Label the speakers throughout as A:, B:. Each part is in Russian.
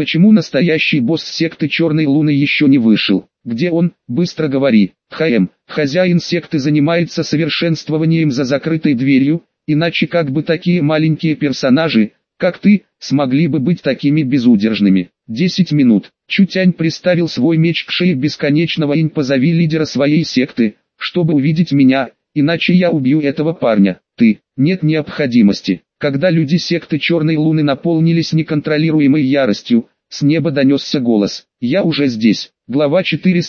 A: Почему настоящий босс секты Черной Луны еще не вышел? Где он? Быстро говори. Хозяин секты занимается совершенствованием за закрытой дверью, иначе как бы такие маленькие персонажи, как ты, смогли бы быть такими безудержными. 10 минут. Чутянь приставил свой меч к шее бесконечного инь. Позови лидера своей секты, чтобы увидеть меня, иначе я убью этого парня. Нет необходимости. Когда люди секты Черной Луны наполнились неконтролируемой яростью, с неба донесся голос. Я уже здесь. Глава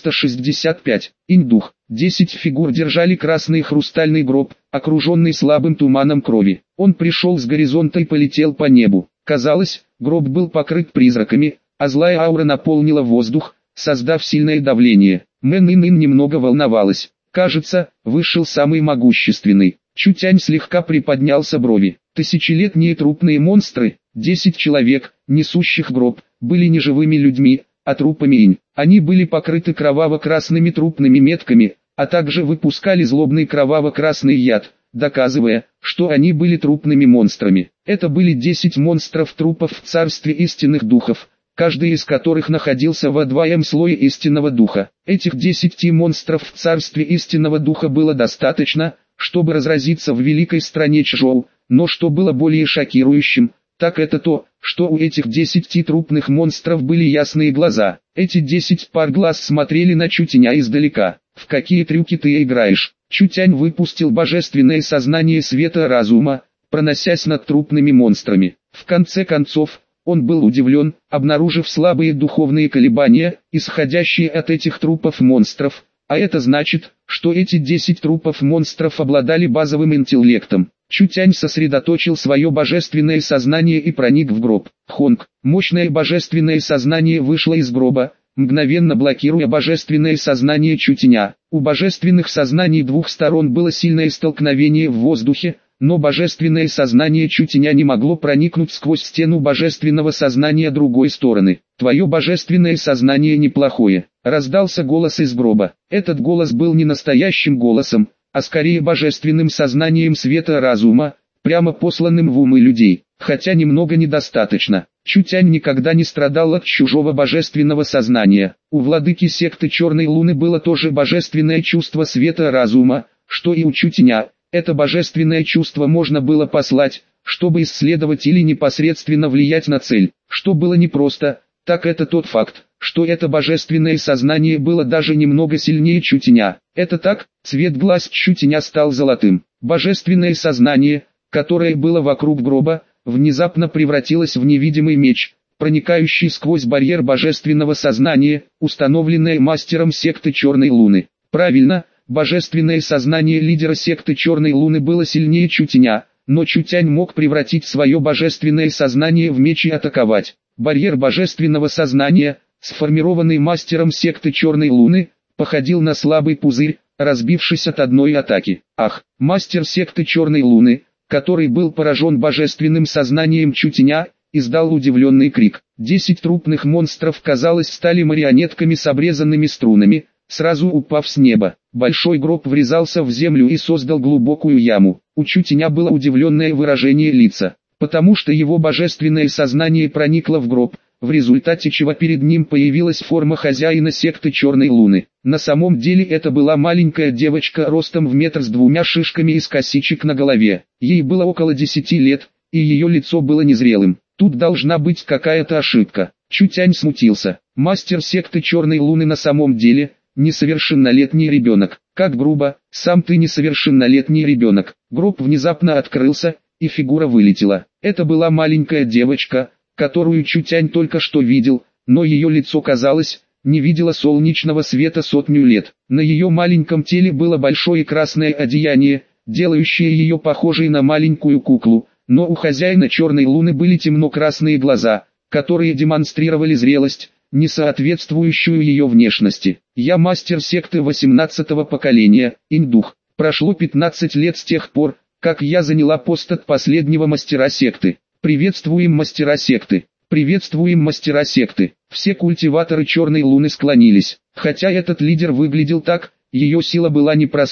A: 465. Инь-дух. 10 фигур держали красный хрустальный гроб, окруженный слабым туманом крови. Он пришел с горизонта и полетел по небу. Казалось, гроб был покрыт призраками, а злая аура наполнила воздух, создав сильное давление. Мэн Ин немного волновалась. Кажется, вышел самый могущественный. Чутянь слегка приподнялся брови. Тысячелетние трупные монстры, 10 человек, несущих гроб, были не живыми людьми, а трупами инь. Они были покрыты кроваво-красными трупными метками, а также выпускали злобный кроваво-красный яд, доказывая, что они были трупными монстрами. Это были 10 монстров-трупов в царстве истинных духов, каждый из которых находился во двоем слое истинного духа. Этих 10 монстров в царстве истинного духа было достаточно, чтобы разразиться в великой стране Чжоу, но что было более шокирующим, так это то, что у этих 10 трупных монстров были ясные глаза. Эти 10 пар глаз смотрели на Чутяня издалека. В какие трюки ты играешь? Чутянь выпустил божественное сознание света разума, проносясь над трупными монстрами. В конце концов, он был удивлен, обнаружив слабые духовные колебания, исходящие от этих трупов монстров, а это значит, что эти 10 трупов монстров обладали базовым интеллектом. Чутянь сосредоточил свое божественное сознание и проник в гроб. Хонг, мощное божественное сознание вышло из гроба, мгновенно блокируя божественное сознание Чутяня. У божественных сознаний двух сторон было сильное столкновение в воздухе, но божественное сознание Чутяня не могло проникнуть сквозь стену божественного сознания другой стороны. «Твое божественное сознание неплохое», — раздался голос из гроба. Этот голос был не настоящим голосом, а скорее божественным сознанием света разума, прямо посланным в умы людей, хотя немного недостаточно. Чутянь никогда не страдал от чужого божественного сознания. У владыки секты Черной Луны было тоже божественное чувство света разума, что и у Чутяня. Это божественное чувство можно было послать, чтобы исследовать или непосредственно влиять на цель. Что было непросто, так это тот факт, что это божественное сознание было даже немного сильнее Чутяня. Это так, цвет глаз Чутяня стал золотым. Божественное сознание, которое было вокруг гроба, внезапно превратилось в невидимый меч, проникающий сквозь барьер божественного сознания, установленный мастером секты Черной Луны. Правильно, божественное сознание лидера секты Черной Луны было сильнее Чутяня, но Чутянь мог превратить свое божественное сознание в меч и атаковать. Барьер божественного сознания, сформированный мастером секты Черной Луны, походил на слабый пузырь, разбившись от одной атаки. Ах, мастер секты Черной Луны, который был поражен божественным сознанием Чутяня, издал удивленный крик. 10 трупных монстров, казалось, стали марионетками с обрезанными струнами, сразу упав с неба. Большой гроб врезался в землю и создал глубокую яму. У Чутяня было удивленное выражение лица, потому что его божественное сознание проникло в гроб, в результате чего перед ним появилась форма хозяина секты Черной Луны. На самом деле это была маленькая девочка ростом в метр с 2 шишками из косичек на голове. Ей было около 10 лет, и ее лицо было незрелым. Тут должна быть какая-то ошибка. Чутянь смутился. Мастер секты Черной Луны на самом деле несовершеннолетний ребенок. Как грубо, сам ты несовершеннолетний ребенок. Гроб внезапно открылся, и фигура вылетела. Это была маленькая девочка, которую Чутянь только что видел, но ее лицо, казалось, не видело солнечного света 100 лет. На ее маленьком теле было большое красное одеяние, делающее ее похожей на маленькую куклу, но у хозяина Черной Луны были темно-красные глаза, которые демонстрировали зрелость, не соответствующую ее внешности. Я мастер секты 18-го поколения, Инь-дух. Прошло 15 лет с тех пор, как я заняла пост от последнего мастера секты. Приветствуем мастера секты. Приветствуем мастера секты. Все культиваторы Черной Луны склонились. Хотя этот лидер выглядел так, ее сила была непростой,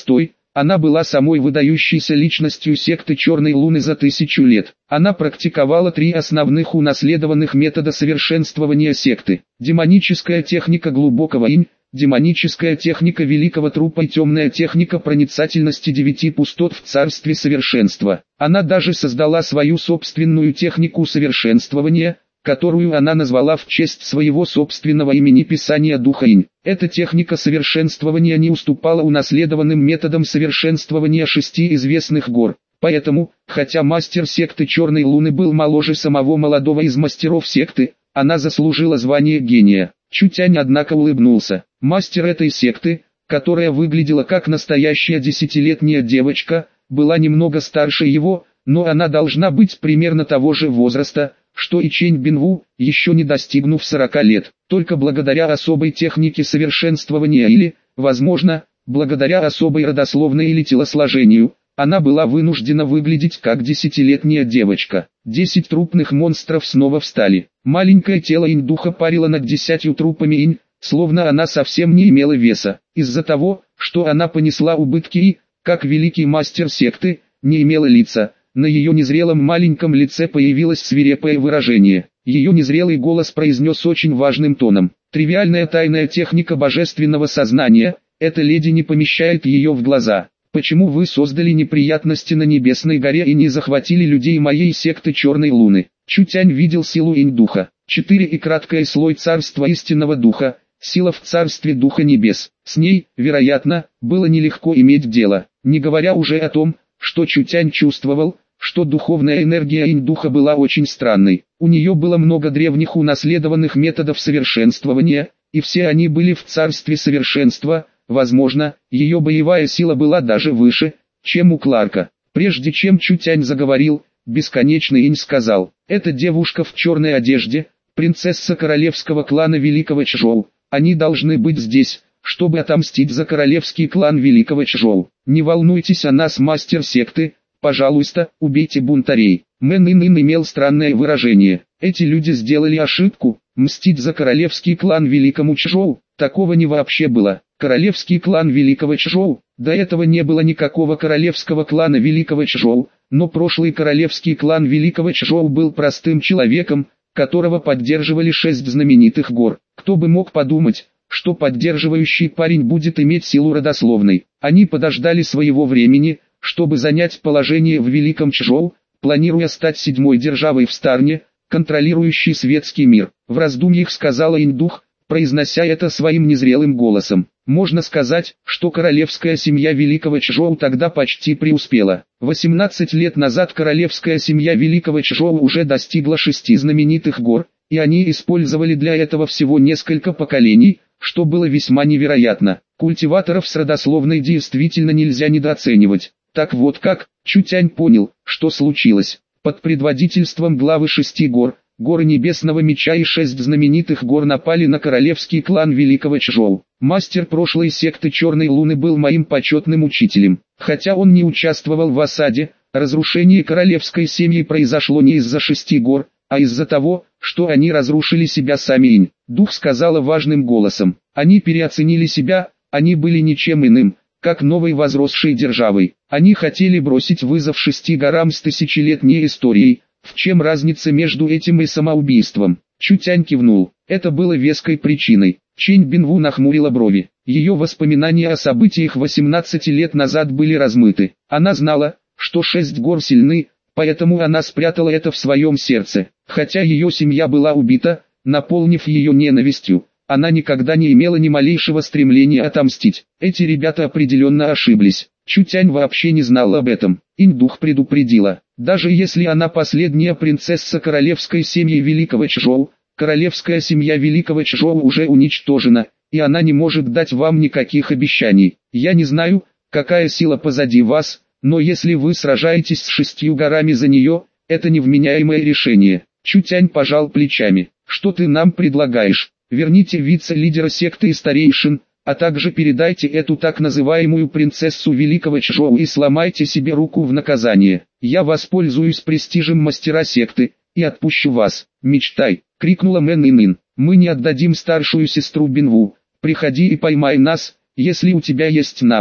A: Она была самой выдающейся личностью секты Черной Луны за 1000 лет. Она практиковала 3 основных унаследованных метода совершенствования секты. Демоническая техника глубокого инь, демоническая техника великого трупа и темная техника проницательности 9 пустот в царстве совершенства. Она даже создала свою собственную технику совершенствования, которую она назвала в честь своего собственного имени Писания Духа Инь. Эта техника совершенствования не уступала унаследованным методам совершенствования 6 известных гор. Поэтому, хотя мастер секты Черной Луны был моложе самого молодого из мастеров секты, она заслужила звание гения. Чутянь однако улыбнулся. Мастер этой секты, которая выглядела как настоящая 10-летняя девочка, была немного старше его, но она должна быть примерно того же возраста, что и Чэнь Бинву, еще не достигнув 40 лет. Только благодаря особой технике совершенствования или, возможно, благодаря особой родословной или телосложению, она была вынуждена выглядеть как 10-летняя девочка. 10 трупных монстров снова встали. Маленькое тело инь-духа парило над 10 трупами инь, словно она совсем не имела веса. Из-за того, что она понесла убытки и, как великий мастер секты, не имела лица, на ее незрелом маленьком лице появилось свирепое выражение. Ее незрелый голос произнес очень важным тоном: «Тривиальная тайная техника божественного сознания, эта леди не помещает ее в глаза. Почему вы создали неприятности на Небесной горе и не захватили людей моей секты Черной Луны?» Чутянь видел силу инь-духа. 4 и краткое слой царства истинного духа, сила в царстве духа небес. С ней, вероятно, было нелегко иметь дело, не говоря уже о том, что Чутянь чувствовал, что духовная энергия инь-духа была очень странной. У нее было много древних унаследованных методов совершенствования, и все они были в царстве совершенства. Возможно, ее боевая сила была даже выше, чем у Кларка. Прежде чем Чутянь заговорил, бесконечный инь сказал: «Эта девушка в черной одежде, принцесса королевского клана Великого Чжоу. Они должны быть здесь, чтобы отомстить за королевский клан Великого Чжоу. Не волнуйтесь о нас, мастер секты, пожалуйста, убейте бунтарей». Мэн Ин имел странное выражение. Эти люди сделали ошибку, мстить за королевский клан Великому Чжоу, такого не вообще было. Королевский клан Великого Чжоу, до этого не было никакого королевского клана Великого Чжоу, но прошлый королевский клан Великого Чжоу был простым человеком, которого поддерживали 6 знаменитых гор. Кто бы мог подумать, что поддерживающий парень будет иметь силу родословной. Они подождали своего времени, чтобы занять положение в Великом Чжоу, планируя стать 7-й державой в Старне, контролирующей светский мир. В раздумьях сказала инь-дух, произнося это своим незрелым голосом. Можно сказать, что королевская семья Великого Чжоу тогда почти преуспела. 18 лет назад королевская семья Великого Чжоу уже достигла 6 знаменитых гор, и они использовали для этого всего несколько поколений, что было весьма невероятно. Культиваторов с родословной действительно нельзя недооценивать. Так вот как, Чутянь понял, что случилось. Под предводительством главы 6 гор, горы Небесного Меча и 6 знаменитых гор напали на королевский клан Великого Чжоу. Мастер прошлой секты Черной Луны был моим почетным учителем. Хотя он не участвовал в осаде, разрушение королевской семьи произошло не из-за 6 гор, а из-за того, что они разрушили себя сами. Инь-дух сказала важным голосом. Они переоценили себя, они были ничем иным, как новой возросшей державой. Они хотели бросить вызов 6 горам с тысячелетней историей. В чем разница между этим и самоубийством? Чутянь кивнул. Это было веской причиной. Чэнь Бинву нахмурила брови. Ее воспоминания о событиях 18 лет назад были размыты. Она знала, что 6 гор сильны, поэтому она спрятала это в своем сердце. Хотя ее семья была убита, наполнив ее ненавистью, она никогда не имела ни малейшего стремления отомстить. Эти ребята определенно ошиблись. Чутянь вообще не знал об этом. Инь-дух предупредила. Даже если она последняя принцесса королевской семьи Великого Чжоу, королевская семья Великого Чжоу уже уничтожена, и она не может дать вам никаких обещаний. Я не знаю, какая сила позади вас, но если вы сражаетесь с 6 горами за нее, это невменяемое решение. Чутянь пожал плечами. Что ты нам предлагаешь? Верните вице-лидера секты и старейшин, а также передайте эту так называемую принцессу Великого Чжоу и сломайте себе руку в наказание. Я воспользуюсь престижем мастера секты и отпущу вас. Мечтай, крикнула Мэн Ин. Мы не отдадим старшую сестру Бинву. Приходи и поймай нас, если у тебя есть навыки.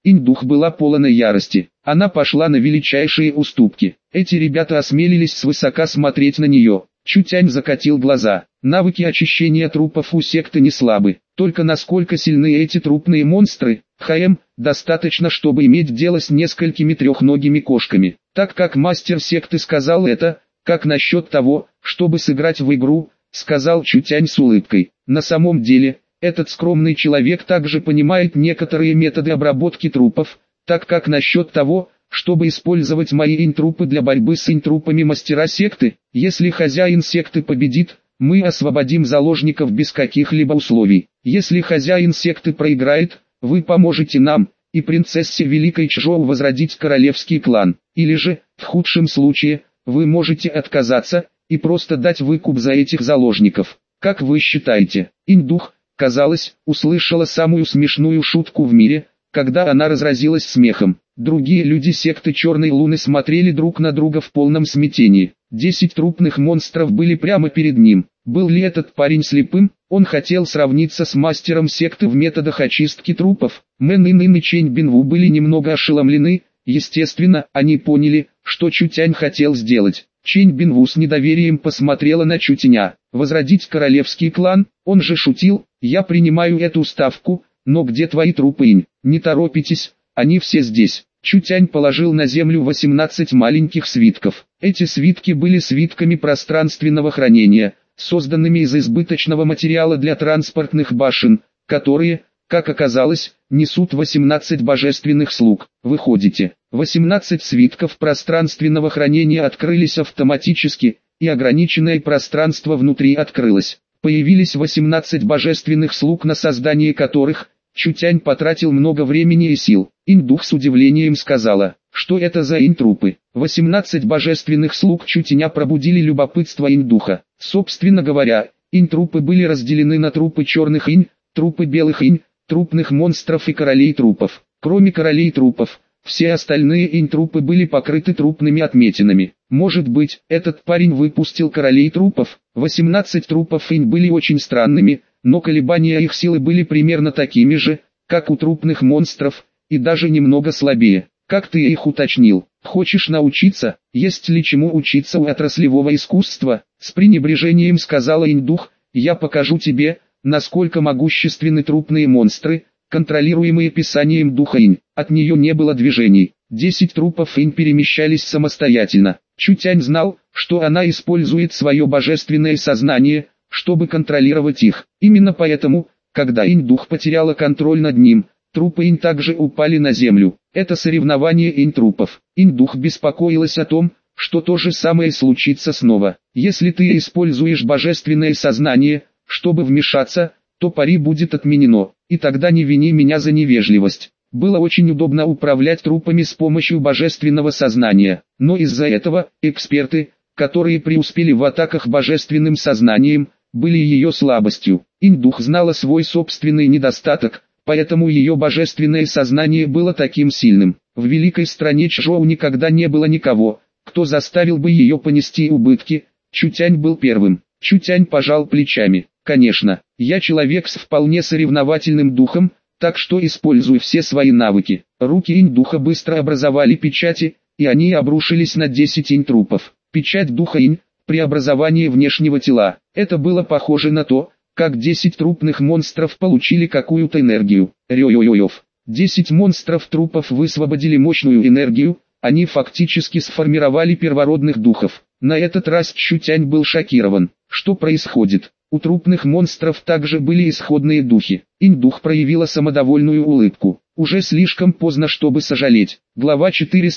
A: Инь-дух была полна ярости. Она пошла на величайшие уступки. Эти ребята осмелились свысока смотреть на нее. Чутянь закатил глаза. Навыки очищения трупов у секты не слабы. Только насколько сильны эти трупные монстры, достаточно, чтобы иметь дело с несколькими трехногими кошками. Так как мастер секты сказал это, как насчет того, чтобы сыграть в игру, сказал Чутянь с улыбкой. На самом деле, этот скромный человек также понимает некоторые методы обработки трупов, так как насчет того, чтобы использовать мои инь-трупы для борьбы с инь-трупами мастера секты, если хозяин секты победит, мы освободим заложников без каких-либо условий. Если хозяин секты проиграет, вы поможете нам и принцессе Великой Чжоу возродить королевский клан. Или же, в худшем случае, вы можете отказаться и просто дать выкуп за этих заложников. Как вы считаете? Инь-дух, казалось, услышала самую смешную шутку в мире, когда она разразилась смехом. Другие люди секты Черной Луны смотрели друг на друга в полном смятении. 10 трупных монстров были прямо перед ним. Был ли этот парень слепым? Он хотел сравниться с мастером секты в методах очистки трупов. Мэн Ин и Чэнь Бинву были немного ошеломлены. Естественно, они поняли, что Чутянь хотел сделать. Чэнь Бинву с недоверием посмотрела на Чутяня. Возродить королевский клан? Он же шутил. Я принимаю эту ставку, но где твои трупы, Инь? Не торопитесь, они все здесь. Чутянь положил на землю 18 маленьких свитков. Эти свитки были свитками пространственного хранения, созданными из избыточного материала для транспортных башен, которые, как оказалось, несут 18 божественных слуг. Выходите, 18 свитков пространственного хранения открылись автоматически, и ограниченное пространство внутри открылось. Появились 18 божественных слуг, на создание которых Чутянь потратил много времени и сил. Инь-дух с удивлением сказала, что это за инь-трупы. 18 божественных слуг Чутяня пробудили любопытство инь-духа. Собственно говоря, инь-трупы были разделены на трупы черных инь, трупы белых инь, трупных монстров и королей трупов. Кроме королей трупов, все остальные инь-трупы были покрыты трупными отметинами. Может быть, этот парень выпустил королей трупов? 18 трупов инь были очень странными, но колебания их силы были примерно такими же, как у трупных монстров, и даже немного слабее. Как ты их уточнил? Хочешь научиться? Есть ли чему учиться у отраслевого искусства? С пренебрежением сказала инь-дух, я покажу тебе, насколько могущественны трупные монстры, контролируемые писанием духа инь. От нее не было движений. 10 трупов инь перемещались самостоятельно. Чутянь знал, что она использует свое божественное сознание, чтобы контролировать их. Именно поэтому, когда инь-дух потеряла контроль над ним, трупы инь также упали на землю. Это соревнование инь-трупов. Инь-дух беспокоилась о том, что то же самое случится снова. Если ты используешь божественное сознание, чтобы вмешаться, то пари будет отменено, и тогда не вини меня за невежливость. Было очень удобно управлять трупами с помощью божественного сознания, но из-за этого, эксперты, которые преуспели в атаках божественным сознанием, были ее слабостью. Инь-дух знала свой собственный недостаток, поэтому ее божественное сознание было таким сильным. В великой стране Чжоу никогда не было никого, кто заставил бы ее понести убытки. Чутянь был первым. Чутянь пожал плечами. Конечно, я человек с вполне соревновательным духом, так что используй все свои навыки. Руки инь-духа быстро образовали печати, и они обрушились на 10 инь-трупов. Печать духа инь, преобразование внешнего тела. Это было похоже на то, как 10 трупных монстров получили какую-то энергию. Рё-йо-йо-йов. 10 монстров трупов высвободили мощную энергию, они фактически сформировали первородных духов. На этот раз Чутянь был шокирован. Что происходит? У трупных монстров также были исходные духи. Инь-дух проявила самодовольную улыбку. Уже слишком поздно, чтобы сожалеть. Глава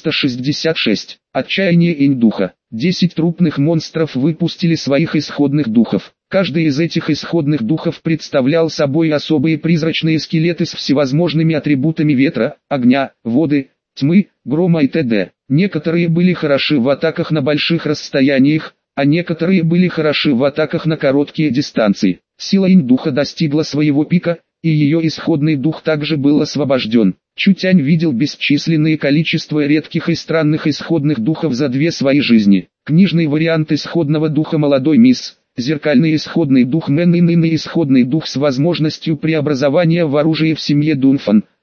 A: 466. Отчаяние инь-духа. 10 трупных монстров выпустили своих исходных духов. Каждый из этих исходных духов представлял собой особые призрачные скелеты с всевозможными атрибутами ветра, огня, воды, тьмы, грома и т.д. Некоторые были хороши в атаках на больших расстояниях, а некоторые были хороши в атаках на короткие дистанции. Сила инь-духа достигла своего пика, и ее исходный дух также был освобожден. Чутянь видел бесчисленное количество редких и странных исходных духов за 2 свои жизни. Книжный вариант исходного духа молодой мисс, зеркальный исходный дух Мэн и исходный дух с возможностью преобразования в оружие в семье Дунфан,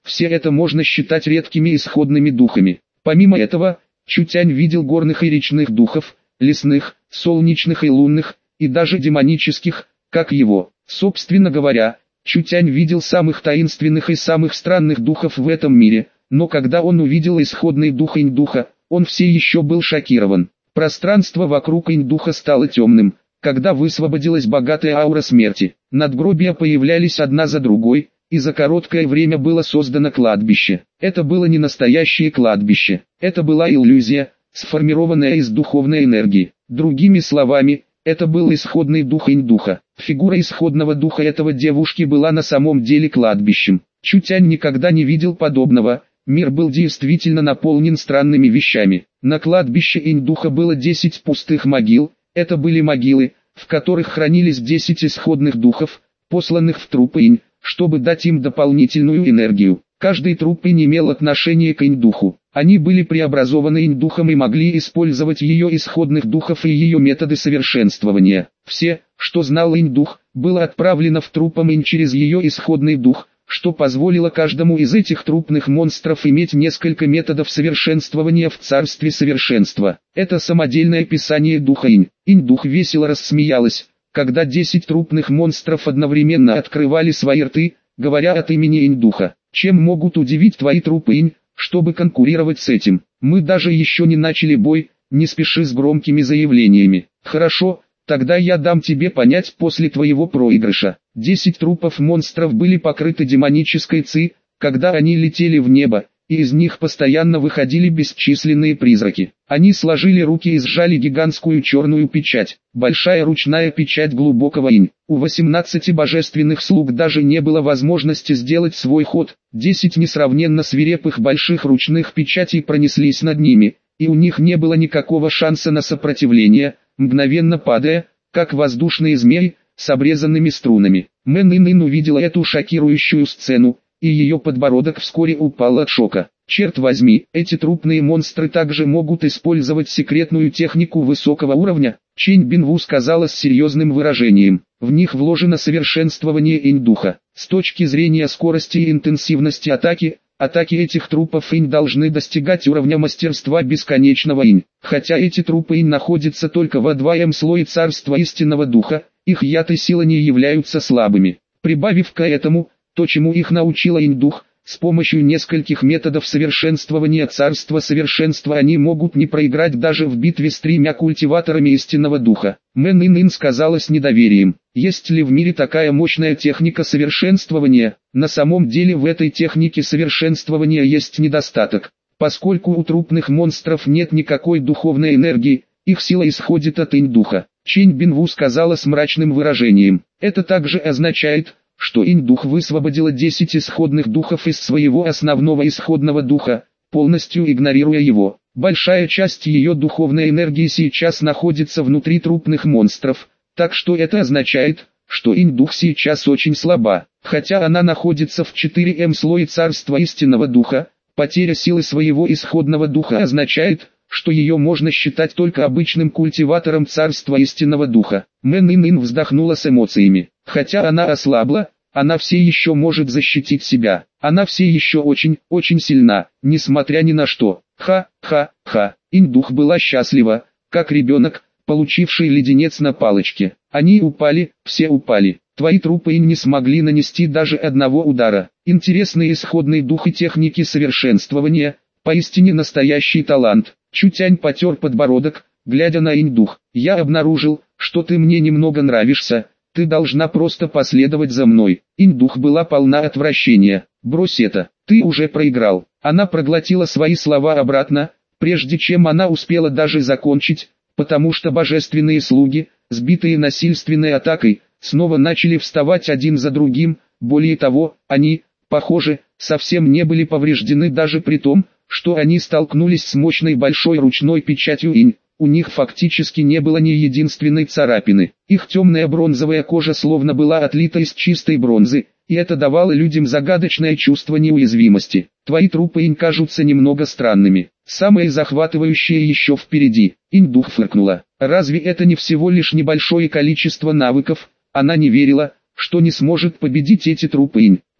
A: все это можно считать редкими исходными духами. Помимо этого, Чутянь видел горных и речных духов, лесных, солнечных и лунных, и даже демонических, как его. Собственно говоря, Чутянь видел самых таинственных и самых странных духов в этом мире, но когда он увидел исходный дух Инь-духа, он все еще был шокирован. Пространство вокруг Инь-духа стало темным, когда высвободилась богатая аура смерти. Надгробия появлялись одна за другой, и за короткое время было создано кладбище. Это было не настоящее кладбище, это была иллюзия, сформированная из духовной энергии. Другими словами, это был исходный дух Инь-духа. Фигура исходного духа этого девушки была на самом деле кладбищем. Чутянь никогда не видел подобного. Мир был действительно наполнен странными вещами. На кладбище Инь-духа было 10 пустых могил. Это были могилы, в которых хранились 10 исходных духов, посланных в трупы Инь, чтобы дать им дополнительную энергию. Каждый труп Инь имел отношение к Инь-духу. Они были преобразованы Инь-духом и могли использовать ее исходных духов и ее методы совершенствования. Все, что знал Инь-дух, было отправлено в трупом Инь через ее исходный дух, что позволило каждому из этих трупных монстров иметь несколько методов совершенствования в царстве совершенства. Это самодельное описание духа Инь. Инь-дух весело рассмеялась, когда 10 трупных монстров одновременно открывали свои рты, говоря от имени Инь-духа. Чем могут удивить твои трупы Инь, чтобы конкурировать с этим? Мы даже еще не начали бой, не спеши с громкими заявлениями. Хорошо, тогда я дам тебе понять после твоего проигрыша. 10 трупов монстров были покрыты демонической ци, когда они летели в небо, и из них постоянно выходили бесчисленные призраки. Они сложили руки и сжали гигантскую черную печать, большая ручная печать глубокого Инь. У 18 божественных слуг даже не было возможности сделать свой ход. 10 несравненно свирепых больших ручных печатей пронеслись над ними, и у них не было никакого шанса на сопротивление, мгновенно падая, как воздушные змеи, с обрезанными струнами. Мэн Ин увидела эту шокирующую сцену, и ее подбородок вскоре упал от шока. Черт возьми, эти трупные монстры также могут использовать секретную технику высокого уровня. Чэнь Бинву сказала с серьезным выражением. В них вложено совершенствование Инь-духа. С точки зрения скорости и интенсивности атаки этих трупов Инь должны достигать уровня мастерства бесконечного Инь. Хотя эти трупы Инь находятся только во 2М слое царства истинного духа, их яд и сила не являются слабыми. Прибавив к этому, то, чему их научила Инь-дух, с помощью нескольких методов совершенствования царства совершенства они могут не проиграть даже в битве с 3 культиваторами истинного духа. Мэн Ин сказала с недоверием. Есть ли в мире такая мощная техника совершенствования? На самом деле в этой технике совершенствования есть недостаток. Поскольку у трупных монстров нет никакой духовной энергии, их сила исходит от Инь-духа. Чэнь Бинву сказала с мрачным выражением. Это также означает, что Инь-дух высвободила 10 исходных духов из своего основного исходного духа, полностью игнорируя его. Большая часть ее духовной энергии сейчас находится внутри трупных монстров, так что это означает, что Инь-дух сейчас очень слаба. Хотя она находится в 4М слое царства истинного духа, потеря силы своего исходного духа означает, что ее можно считать только обычным культиватором царства истинного духа. Мэн Ин вздохнула с эмоциями. Хотя она ослабла, она все еще может защитить себя. Она все еще очень сильна, несмотря ни на что. Ха-ха-ха. Инь-дух была счастлива, как ребенок, получивший леденец на палочке. Они упали, все упали. Твои трупы Инь не смогли нанести даже одного удара. Интересный исходный дух и техники совершенствования, поистине настоящий талант. Чутянь потер подбородок, глядя на Инь-дух. Я обнаружил, что ты мне немного нравишься. Ты должна просто последовать за мной. Инь-дух была полна отвращения. Брось это, ты уже проиграл. Она проглотила свои слова обратно, прежде чем она успела даже закончить, потому что божественные слуги, сбитые насильственной атакой, снова начали вставать один за другим. Более того, они, похоже, совсем не были повреждены даже при том, что они столкнулись с мощной большой ручной печатью Инь. У них фактически не было ни единственной царапины. Их темная бронзовая кожа словно была отлита из чистой бронзы, и это давало людям загадочное чувство неуязвимости. Твои трупы Инь кажутся немного странными. Самое захватывающее еще впереди. Инь-дух фыркнула. Разве это не всего лишь небольшое количество навыков? Она не верила, что не сможет победить эти трупы Инь.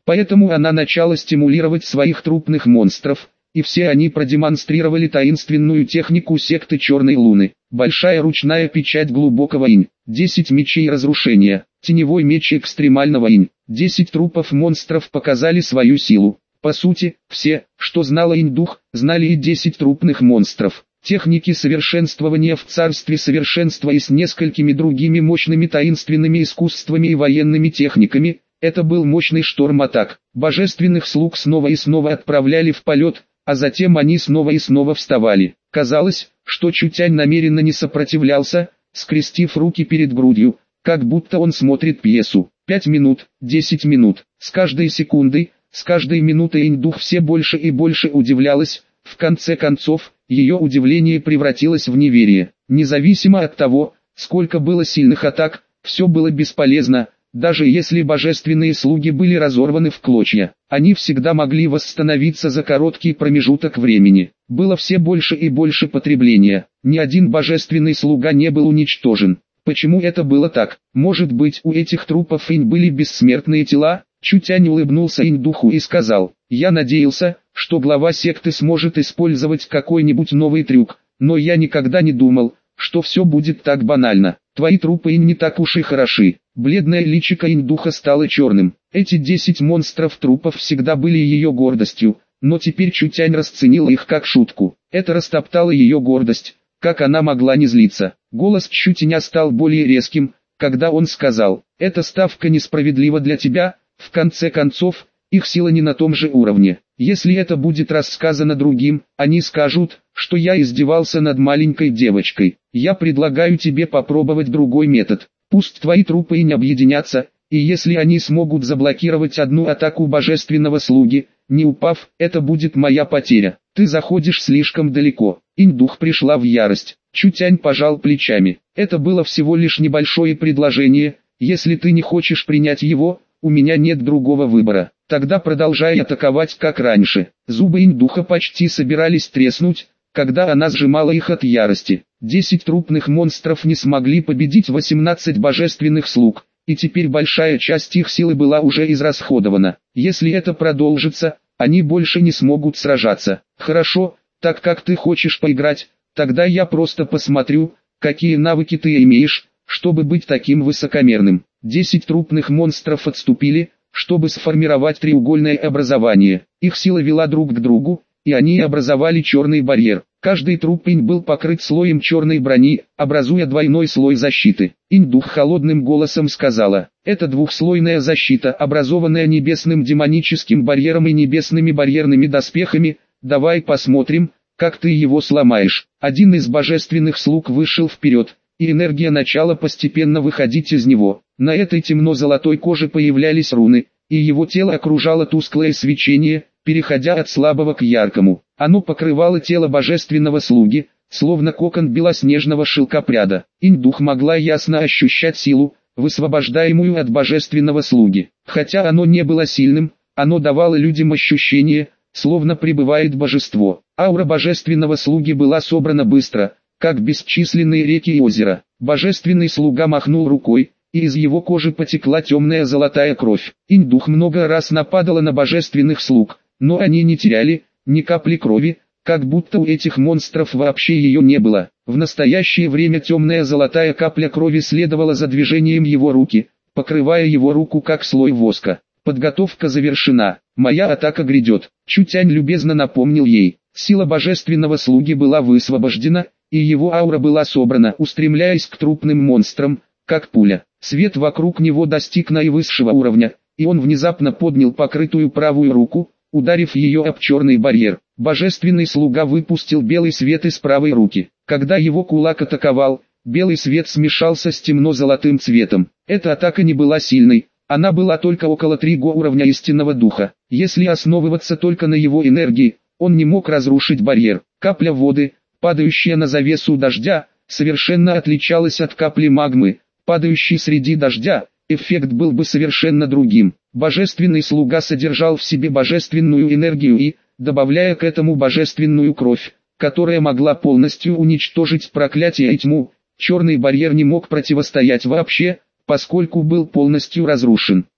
A: Поэтому она начала стимулировать своих трупных монстров, и все они продемонстрировали таинственную технику секты Черной Луны. Большая ручная печать глубокого инь, 10 мечей разрушения, теневой меч экстремального инь, 10 трупов монстров показали свою силу. По сути, все, что знала инь-дух, знали и 10 трупных монстров. Техники совершенствования в царстве совершенства и с несколькими другими мощными таинственными искусствами и военными техниками. Это был мощный шторм атак. Божественных слуг снова и снова отправляли в полет, а затем они снова и снова вставали. Казалось, что Чутянь намеренно не сопротивлялся, скрестив руки перед грудью, как будто он смотрит пьесу. 5 минут, 10 минут, с каждой секундой, с каждой минутой инь-дух все больше и больше удивлялась. В конце концов, ее удивление превратилось в неверие. Независимо от того, сколько было сильных атак, все было бесполезно. Даже если божественные слуги были разорваны в клочья, они всегда могли восстановиться за короткий промежуток времени. Было все больше и больше потребления. Ни один божественный слуга не был уничтожен. Почему это было так? Может быть, у этих трупов инь были бессмертные тела? Чутянь улыбнулся инь-духу и сказал: «Я надеялся, что глава секты сможет использовать какой-нибудь новый трюк, но я никогда не думал, что все будет так банально. Твои трупы инь не так уж и хороши». Бледное личико инь-духа стало черным. Эти 10 монстров трупов всегда были ее гордостью, но теперь Чутянь расценила их как шутку. Это растоптало ее гордость. Как она могла не злиться? Голос Чутяня стал более резким, когда он сказал: «Эта ставка несправедлива для тебя, в конце концов, их сила не на том же уровне. Если это будет рассказано другим, они скажут, что я издевался над маленькой девочкой. Я предлагаю тебе попробовать другой метод. Пусть твои трупы инь объединятся, и если они смогут заблокировать одну атаку божественного слуги, не упав, это будет моя потеря. Ты заходишь слишком далеко». Инь-дух пришла в ярость. Чутянь пожал плечами. Это было всего лишь небольшое предложение. Если ты не хочешь принять его, у меня нет другого выбора. Тогда продолжай атаковать как раньше. Зубы инь-духа почти собирались треснуть, когда она сжимала их от ярости. 10 трупных монстров не смогли победить 18 божественных слуг, и теперь большая часть их силы была уже израсходована. Если это продолжится, они больше не смогут сражаться. Хорошо, так как ты хочешь поиграть, тогда я просто посмотрю, какие навыки ты имеешь, чтобы быть таким высокомерным. 10 трупных монстров отступили, чтобы сформировать треугольное образование. Их сила вела друг к другу, и они образовали черный барьер. Каждый труп инь был покрыт слоем черной брони, образуя двойной слой защиты. Инь-дух холодным голосом сказала: «Это двухслойная защита, образованная небесным демоническим барьером и небесными барьерными доспехами. Давай посмотрим, как ты его сломаешь». Один из божественных слуг вышел вперед, и энергия начала постепенно выходить из него. На этой темно-золотой коже появлялись руны, и его тело окружало тусклое свечение, переходя от слабого к яркому. Оно покрывало тело божественного слуги, словно кокон белоснежного шелкопряда. Инь-дух могла ясно ощущать силу, высвобождаемую от божественного слуги. Хотя оно не было сильным, оно давало людям ощущение, словно пребывает божество. Аура божественного слуги была собрана быстро, как бесчисленные реки и озера. Божественный слуга махнул рукой, и из его кожи потекла темная золотая кровь. Инь-дух много раз нападала на божественных слуг, но они не теряли ни капли крови, как будто у этих монстров вообще ее не было. В настоящее время темная золотая капля крови следовала за движением его руки, покрывая его руку как слой воска. Подготовка завершена. Моя атака грядет. Чутянь любезно напомнил ей. Сила божественного слуги была высвобождена, и его аура была собрана, устремляясь к трупным монстрам, как пуля. Свет вокруг него достиг наивысшего уровня, и он внезапно поднял покрытую правую руку, ударив ее об черный барьер. Божественный слуга выпустил белый свет из правой руки. Когда его кулак атаковал, белый свет смешался с темно-золотым цветом. Эта атака не была сильной, она была только около 3 уровня истинного духа. Если основываться только на его энергии, он не мог разрушить барьер. Капля воды, падающая на завесу дождя, совершенно отличалась от капли магмы, падающей среди дождя. Эффект был бы совершенно другим. Божественный слуга содержал в себе божественную энергию и, добавляя к этому божественную кровь, которая могла полностью уничтожить проклятие и тьму, черный барьер не мог противостоять вообще, поскольку был полностью разрушен.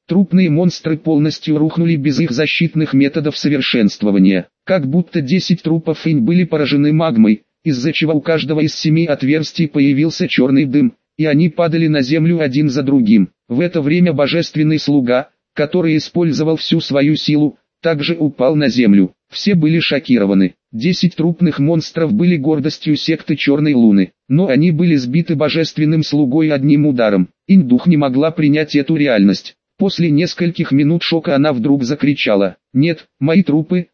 A: Трупные монстры полностью рухнули без их защитных методов совершенствования. Как будто 10 трупов инь были поражены магмой, из-за чего у каждого из 7 отверстий появился черный дым, и они падали на землю один за другим. В это время божественный слуга, который использовал всю свою силу, также упал на землю. Все были шокированы. 10 трупных монстров были гордостью секты Черной Луны, но они были сбиты божественным слугой одним ударом. Инь-дух не могла принять эту реальность. После нескольких минут шока она вдруг закричала: «Нет, мои трупы,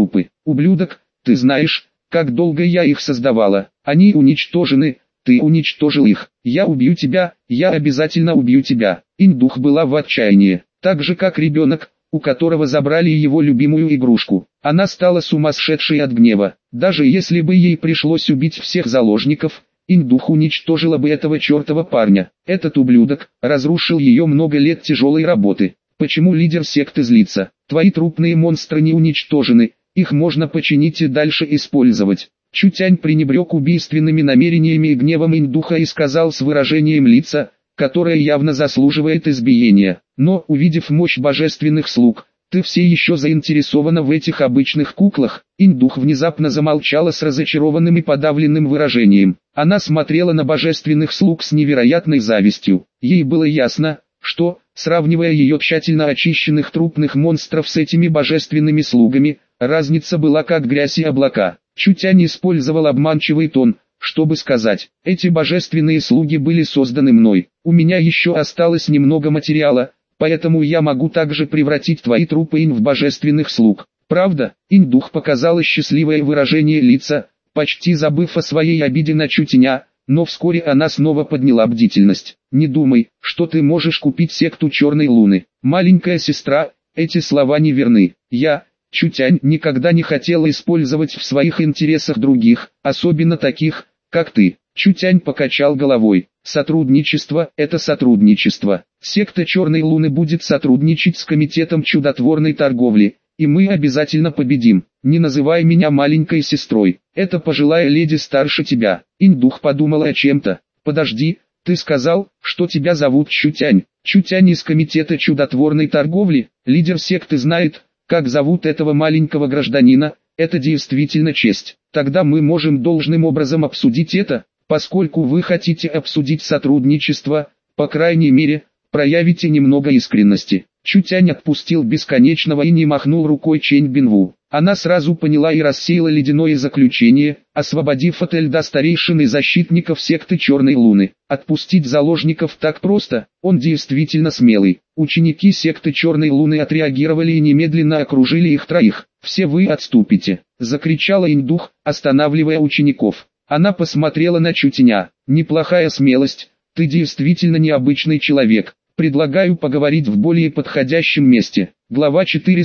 A: ублюдок, ты знаешь, как долго я их создавала, они уничтожены, ты уничтожил их, я убью тебя, я обязательно убью тебя». Инь-дух была в отчаянии, так же как ребенок, у которого забрали его любимую игрушку. Она стала сумасшедшей от гнева. Даже если бы ей пришлось убить всех заложников, Инь-дух уничтожила бы этого чертова парня. Этот ублюдок разрушил ее много лет тяжелой работы. Почему лидер секты злится? Твои трупные монстры не уничтожены, их можно починить и дальше использовать. Чутянь пренебрег убийственными намерениями и гневом Инь-духа и сказал с выражением лица, которое явно заслуживает избиения: «Но, увидев мощь божественных слуг, ты все еще заинтересована в этих обычных куклах». Инь-дух внезапно замолчала с разочарованным и подавленным выражением. Она смотрела на божественных слуг с невероятной завистью. Ей было ясно, что, сравнивая ее тщательно очищенных трупных монстров с этими божественными слугами, разница была как грязь и облака. Чутянь использовал обманчивый тон, чтобы сказать: «Эти божественные слуги были созданы мной. У меня еще осталось немного материала, поэтому я могу также превратить твои трупы инь в божественных слуг». Правда? Инь-дух показала счастливое выражение лица, почти забыв о своей обиде на Чутяня, но вскоре она снова подняла бдительность. «Не думай, что ты можешь купить секту Черной Луны. Маленькая сестра, эти слова неверны. Я, Чутянь, никогда не хотела использовать в своих интересах других, особенно таких, как ты». Чутянь покачал головой. «Сотрудничество – это сотрудничество. Секта Черной Луны будет сотрудничать с Комитетом чудотворной торговли, и мы обязательно победим. Не называй меня маленькой сестрой, эта пожилая леди старше тебя». Инь-дух подумала о чем-то. «Подожди, ты сказал, что тебя зовут Чутянь?» Чутянь из Комитета чудотворной торговли? Лидер секты знает, как зовут этого маленького гражданина. Это действительно честь. Тогда мы можем должным образом обсудить это. Поскольку вы хотите обсудить сотрудничество, по крайней мере, проявите немного искренности». Чутянь отпустил бесконечного и не махнул рукой Чэнь Бинву. Она сразу поняла и рассеяла ледяное заключение, освободив от льда старейшин и защитников секты Черной Луны. Отпустить заложников так просто? Он действительно смелый. Ученики секты Черной Луны отреагировали и немедленно окружили их троих. «Все вы отступите!» — закричала Инь-дух, останавливая учеников. Она посмотрела на Чутяня. «Неплохая смелость, ты действительно необычный человек. Предлагаю поговорить в более подходящем месте». Глава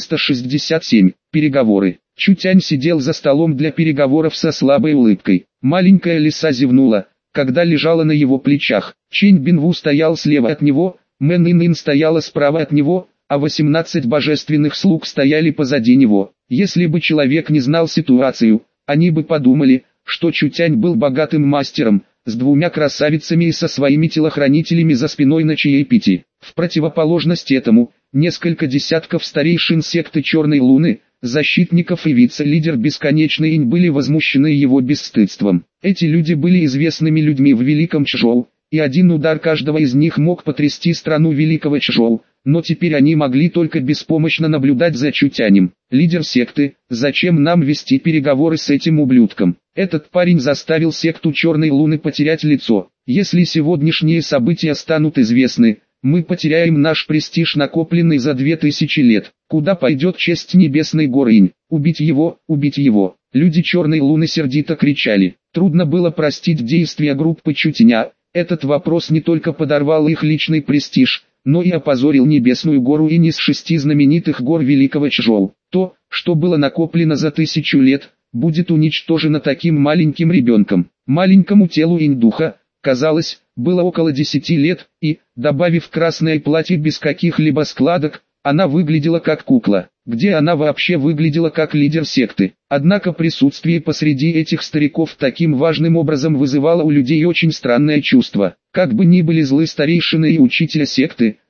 A: 467. Переговоры. Чутянь сидел за столом для переговоров со слабой улыбкой. Маленькая лиса зевнула, когда лежала на его плечах. Чэнь Бинву стоял слева от него, Мэн Ин стояла справа от него, а 18 божественных слуг стояли позади него. Если бы человек не знал ситуацию, они бы подумали, что Чутянь был богатым мастером, с двумя красавицами и со своими телохранителями за спиной на чаепитии. В противоположность этому, несколько десятков старейшин секты Черной Луны, защитников и вице-лидер Бесконечный Инь были возмущены его бесстыдством. Эти люди были известными людьми в Великом Чжоу, и один удар каждого из них мог потрясти страну Великого Чжоу, но теперь они могли только беспомощно наблюдать за Чутянем. «Лидер секты, зачем нам вести переговоры с этим ублюдком? Этот парень заставил секту Черной Луны потерять лицо. Если сегодняшние события станут известны, мы потеряем наш престиж, накопленный за 2000 лет. Куда пойдет честь Небесной горы Инь? Убить его, убить его!» Люди Черной Луны сердито кричали. Трудно было простить действия группы Чутяня. Этот вопрос не только подорвал их личный престиж, но и опозорил Небесную гору Инь из 6 знаменитых гор Великого Чжоу. То, что было накоплено за 1000 лет, будет уничтожено таким маленьким ребенком. Маленькому телу Инь-духа, казалось, было около 10 лет, и, добавив красное платье без каких-либо складок, она выглядела как кукла. Где она вообще выглядела как лидер секты? Однако присутствие посреди этих стариков таким важным образом вызывало у людей очень странное чувство. Как бы ни были злы старейшины и учителя секты,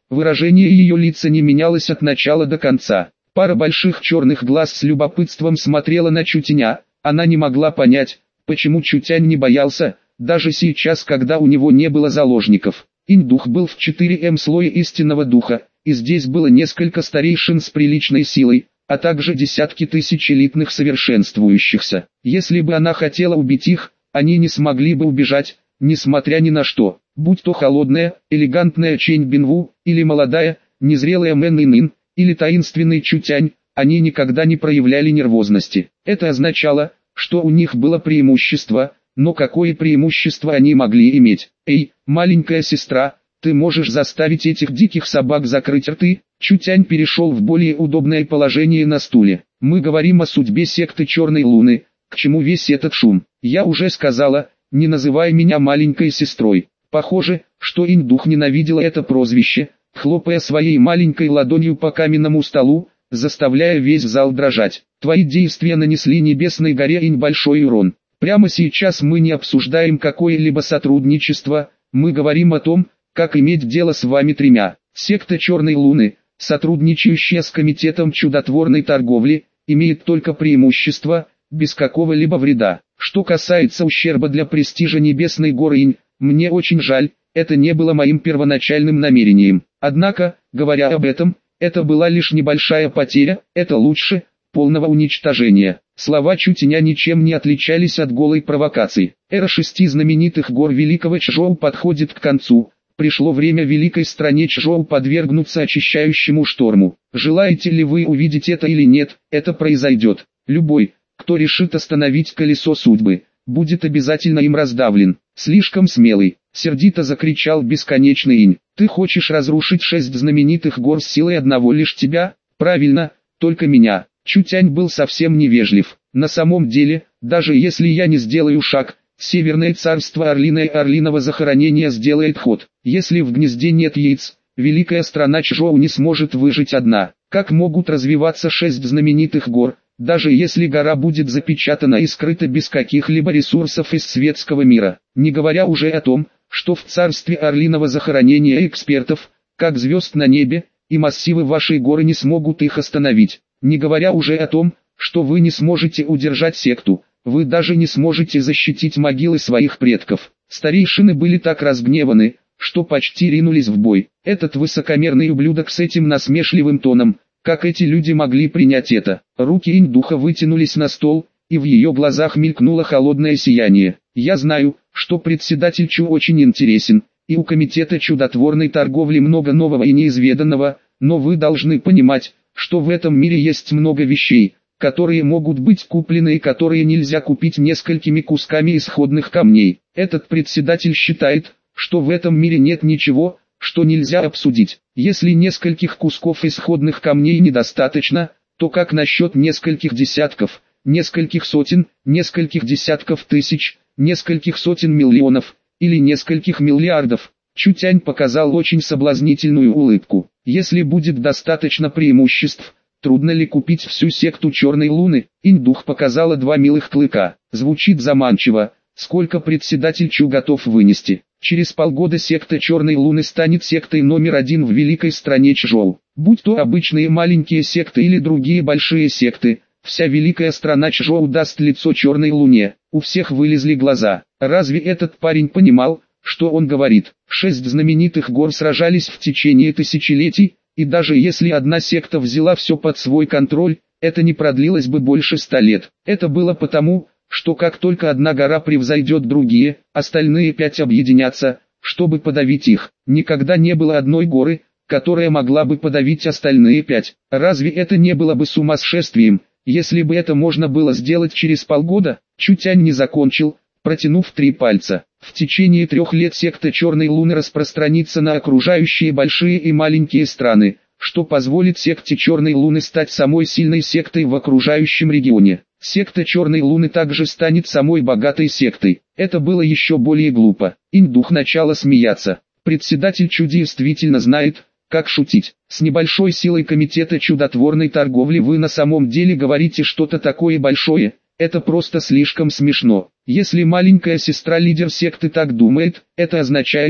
A: выражение ее лица не менялось от начала до конца. Пара больших черных глаз с любопытством смотрела на Чутяня, она не могла понять, почему Чутянь не боялся, даже сейчас, когда у него не было заложников. Инь-дух был в 4М слое истинного духа, и здесь было несколько старейшин с приличной силой, а также десятки тысяч элитных совершенствующихся. Если бы она хотела убить их, они не смогли бы убежать, несмотря ни на что. Будь то холодная, элегантная Чэнь Бинву, или молодая, незрелая Мэн Инин, или таинственный Чутянь, они никогда не проявляли нервозности. Это означало, что у них было преимущество, но какое преимущество они могли иметь? «Эй, маленькая сестра, ты можешь заставить этих диких собак закрыть рты?» Чутянь перешел в более удобное положение на стуле. «Мы говорим о судьбе секты Черной Луны, к чему весь этот шум? Я уже сказала, не называй меня маленькой сестрой». Похоже, что Инь-дух ненавидела это прозвище, хлопая своей маленькой ладонью по каменному столу, заставляя весь зал дрожать. «Твои действия нанесли Небесной горе Инь большой урон. Прямо сейчас мы не обсуждаем какое-либо сотрудничество, мы говорим о том, как иметь дело с вами тремя. Секта Черной Луны, сотрудничающая с Комитетом Чудотворной Торговли, имеет только преимущество, без какого-либо вреда. Что касается ущерба для престижа Небесной горы Инь, мне очень жаль, это не было моим первоначальным намерением. Однако, говоря об этом, это была лишь небольшая потеря, это лучше полного уничтожения». Слова Чутяня ничем не отличались от голой провокации. Эра 6 знаменитых гор Великого Чжоу подходит к концу. Пришло время великой стране Чжоу подвергнуться очищающему шторму. Желаете ли вы увидеть это или нет, это произойдет. Любой, кто решит остановить колесо судьбы, будет обязательно им раздавлен. Слишком смелый, сердито закричал бесконечный Инь. Ты хочешь разрушить 6 знаменитых гор с силой одного лишь тебя? Правильно, только меня. Чутянь был совсем невежлив. На самом деле, даже если я не сделаю шаг, Северное царство Орлиного захоронения сделает ход. Если в гнезде нет яиц, великая страна Чжоу не сможет выжить одна. Как могут развиваться 6 знаменитых гор, даже если гора будет запечатана и скрыта без каких-либо ресурсов из светского мира? Не говоря уже о том, что в царстве Орлиного захоронения экспертов, как звезд на небе, и массивы вашей горы не смогут их остановить. Не говоря уже о том, что вы не сможете удержать секту, вы даже не сможете защитить могилы своих предков. Старейшины были так разгневаны, что почти ринулись в бой. Этот высокомерный ублюдок с этим насмешливым тоном, как эти люди могли принять это? Руки Инь-духа вытянулись на стол, и в ее глазах мелькнуло холодное сияние. Я знаю, что председатель Чу очень интересен, и у Комитета Чудотворной Торговли много нового и неизведанного, но вы должны понимать, что в этом мире есть много вещей, которые могут быть куплены и которые нельзя купить несколькими кусками исходных камней. Этот председатель считает, что в этом мире нет ничего, что нельзя обсудить. Если нескольких кусков исходных камней недостаточно, то как насчет нескольких десятков, нескольких сотен, нескольких десятков тысяч, нескольких сотен миллионов, или нескольких миллиардов? Чутянь показал очень соблазнительную улыбку. Если будет достаточно преимуществ, трудно ли купить всю секту Черной Луны? Инь-дух показала 2 милых клыка. Звучит заманчиво, сколько председатель Чу готов вынести. Через полгода секта Черной Луны станет сектой номер 1 в великой стране Чжоу. Будь то обычные маленькие секты или другие большие секты, вся великая страна Чжоу даст лицо Черной Луне. У всех вылезли глаза. Разве этот парень понимал, что он говорит? 6 знаменитых гор сражались в течение тысячелетий, и даже если одна секта взяла все под свой контроль, это не продлилось бы больше 100 лет. Это было потому, что как только одна гора превзойдет другие, остальные 5 объединятся, чтобы подавить их. Никогда не было одной горы, которая могла бы подавить остальные 5. Разве это не было бы сумасшествием, если бы это можно было сделать через полгода? Чутянь не закончил, протянув 3 пальца. В течение 3 лет секта Черной Луны распространится на окружающие большие и маленькие страны, что позволит секте Черной Луны стать самой сильной сектой в окружающем регионе. Секта Черной Луны также станет самой богатой сектой. Это было еще более глупо. Инь-дух начала смеяться. Председатель Чу действительно знает, как шутить. С небольшой силой Комитета Чудотворной Торговли вы на самом деле говорите что-то такое большое. Это просто слишком смешно. Если маленькая сестра лидер секты так думает, это означает,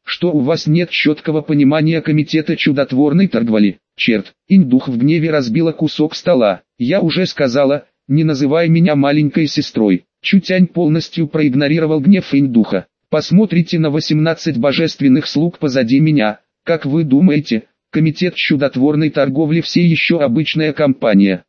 A: что у вас нет четкого понимания комитета чудотворной торговли. Черт, Индух в гневе разбила кусок стола. Я уже сказала, не называй меня маленькой сестрой. Чутянь полностью проигнорировал гнев Индуха. Посмотрите на 18 божественных слуг позади меня. Как вы думаете, комитет чудотворной торговли все еще обычная компания?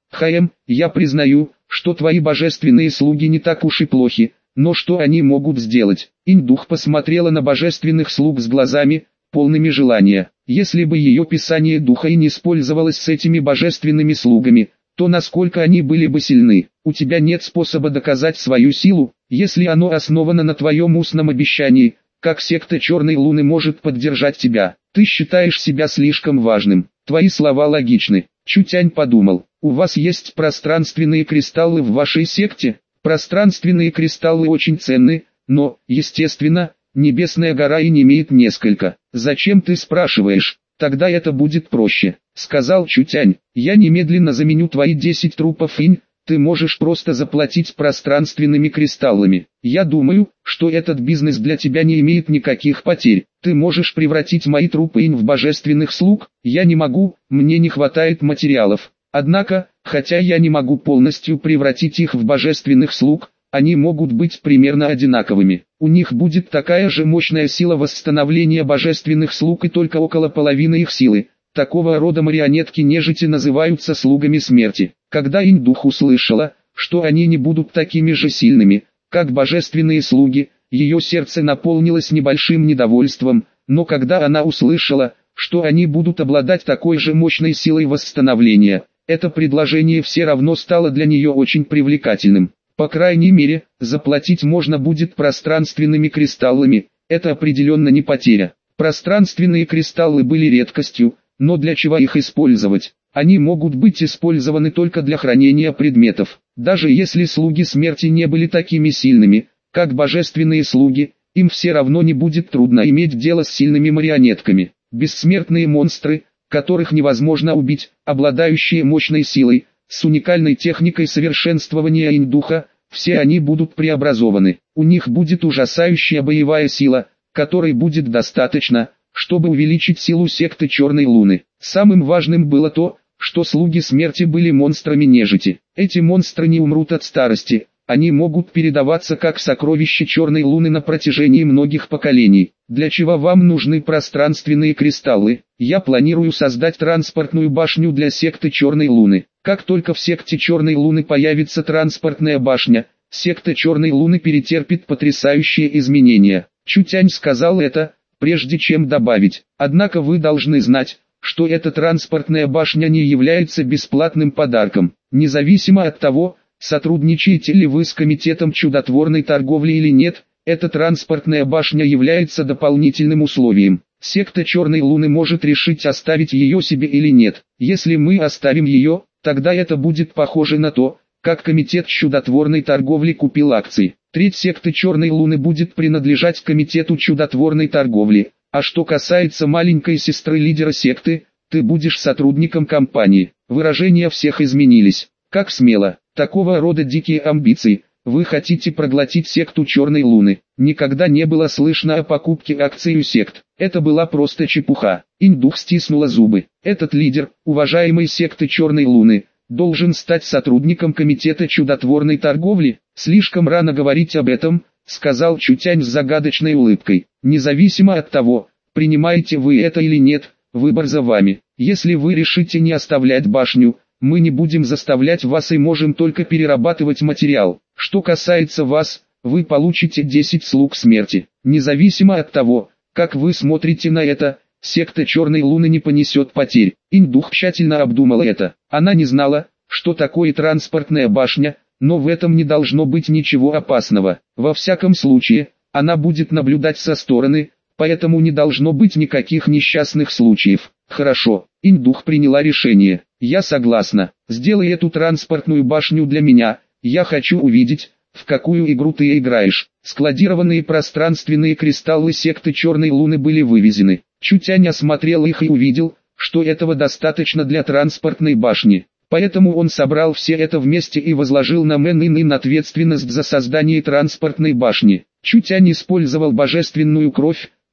A: Я признаю, что твои божественные слуги не так уж и плохи, но что они могут сделать? Индух посмотрела на божественных слуг с глазами, полными желания. Если бы ее писание духа и не использовалось с этими божественными слугами, то насколько они были бы сильны? У тебя нет способа доказать свою силу, если оно основано на твоем устном обещании. Как секта Черной Луны может поддержать тебя? Ты считаешь себя слишком важным. Твои слова логичны. Чутянь подумал, у вас есть пространственные кристаллы в вашей секте? Пространственные кристаллы очень ценны, но, естественно, Небесная гора и не имеет несколько. Зачем ты спрашиваешь? Тогда это будет проще, сказал Чутянь. Я немедленно заменю твои 10 трупов инь, ты можешь просто заплатить пространственными кристаллами. Я думаю, что этот бизнес для тебя не имеет никаких потерь. Ты можешь превратить мои трупы инь в божественных слуг. Я не могу, мне не хватает материалов. Однако, хотя я не могу полностью превратить их в божественных слуг, они могут быть примерно одинаковыми. У них будет такая же мощная сила восстановления божественных слуг и только около половины их силы. Такого рода марионетки нежити называются слугами смерти. Когда Индух услышала, что они не будут такими же сильными, как божественные слуги, ее сердце наполнилось небольшим недовольством, но когда она услышала, что они будут обладать такой же мощной силой восстановления, это предложение все равно стало для нее очень привлекательным. По крайней мере, заплатить можно будет пространственными кристаллами, это определенно не потеря. Пространственные кристаллы были редкостью, но для чего их использовать? Они могут быть использованы только для хранения предметов. Даже если слуги смерти не были такими сильными, как божественные слуги, им все равно не будет трудно иметь дело с сильными марионетками. Бессмертные монстры, которых невозможно убить, обладающие мощной силой, с уникальной техникой совершенствования Индуха, все они будут преобразованы. У них будет ужасающая боевая сила, которой будет достаточно, чтобы увеличить силу секты Черной Луны. Самым важным было то, что слуги смерти были монстрами нежити. Эти монстры не умрут от старости, они могут передаваться как сокровища Черной Луны на протяжении многих поколений. Для чего вам нужны пространственные кристаллы? Я планирую создать транспортную башню для секты Черной Луны. Как только в секте Черной Луны появится транспортная башня, секта Черной Луны перетерпит потрясающие изменения. Чутянь сказал это, прежде чем добавить. Однако вы должны знать, что эта транспортная башня не является бесплатным подарком. Независимо от того, сотрудничаете ли вы с комитетом чудотворной торговли или нет, эта транспортная башня является дополнительным условием. Секта Черной Луны может решить, оставить ее себе или нет. Если мы оставим ее, тогда это будет похоже на то, как комитет чудотворной торговли купил акции. Треть секты Черной Луны будет принадлежать комитету чудотворной торговли. А что касается маленькой сестры лидера секты, ты будешь сотрудником компании. Выражения всех изменились. Как смело, такого рода дикие амбиции. Вы хотите проглотить секту Черной Луны. Никогда не было слышно о покупке акций у сект. Это была просто чепуха. Индух стиснула зубы. Этот лидер, уважаемой секты Черной Луны, должен стать сотрудником комитета чудотворной торговли. Слишком рано говорить об этом, сказал Чутянь с загадочной улыбкой. Независимо от того, принимаете вы это или нет, выбор за вами. Если вы решите не оставлять башню, мы не будем заставлять вас и можем только перерабатывать материал. Что касается вас, вы получите 10 слуг смерти. Независимо от того, как вы смотрите на это, секта Черной Луны не понесет потерь. Индух тщательно обдумала это. Она не знала, что такое транспортная башня, но в этом не должно быть ничего опасного. Во всяком случае, она будет наблюдать со стороны, поэтому не должно быть никаких несчастных случаев. Хорошо, Индух приняла решение. Я согласна. Сделай эту транспортную башню для меня. Я хочу увидеть, в какую игру ты играешь. Складированные пространственные кристаллы секты Черной Луны были вывезены. Чутянь осмотрел их и увидел, что этого достаточно для транспортной башни. Поэтому он собрал все это вместе и возложил на Мэн Ин ответственность за создание транспортной башни. Чутянь использовал божественную кровь,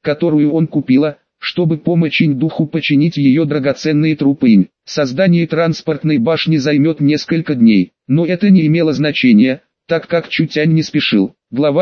A: которую он купила, чтобы помочь Инь-духу починить ее драгоценные трупы Инь. Создание транспортной башни займет несколько дней, но это не имело значения, так как Чутянь не спешил. Глава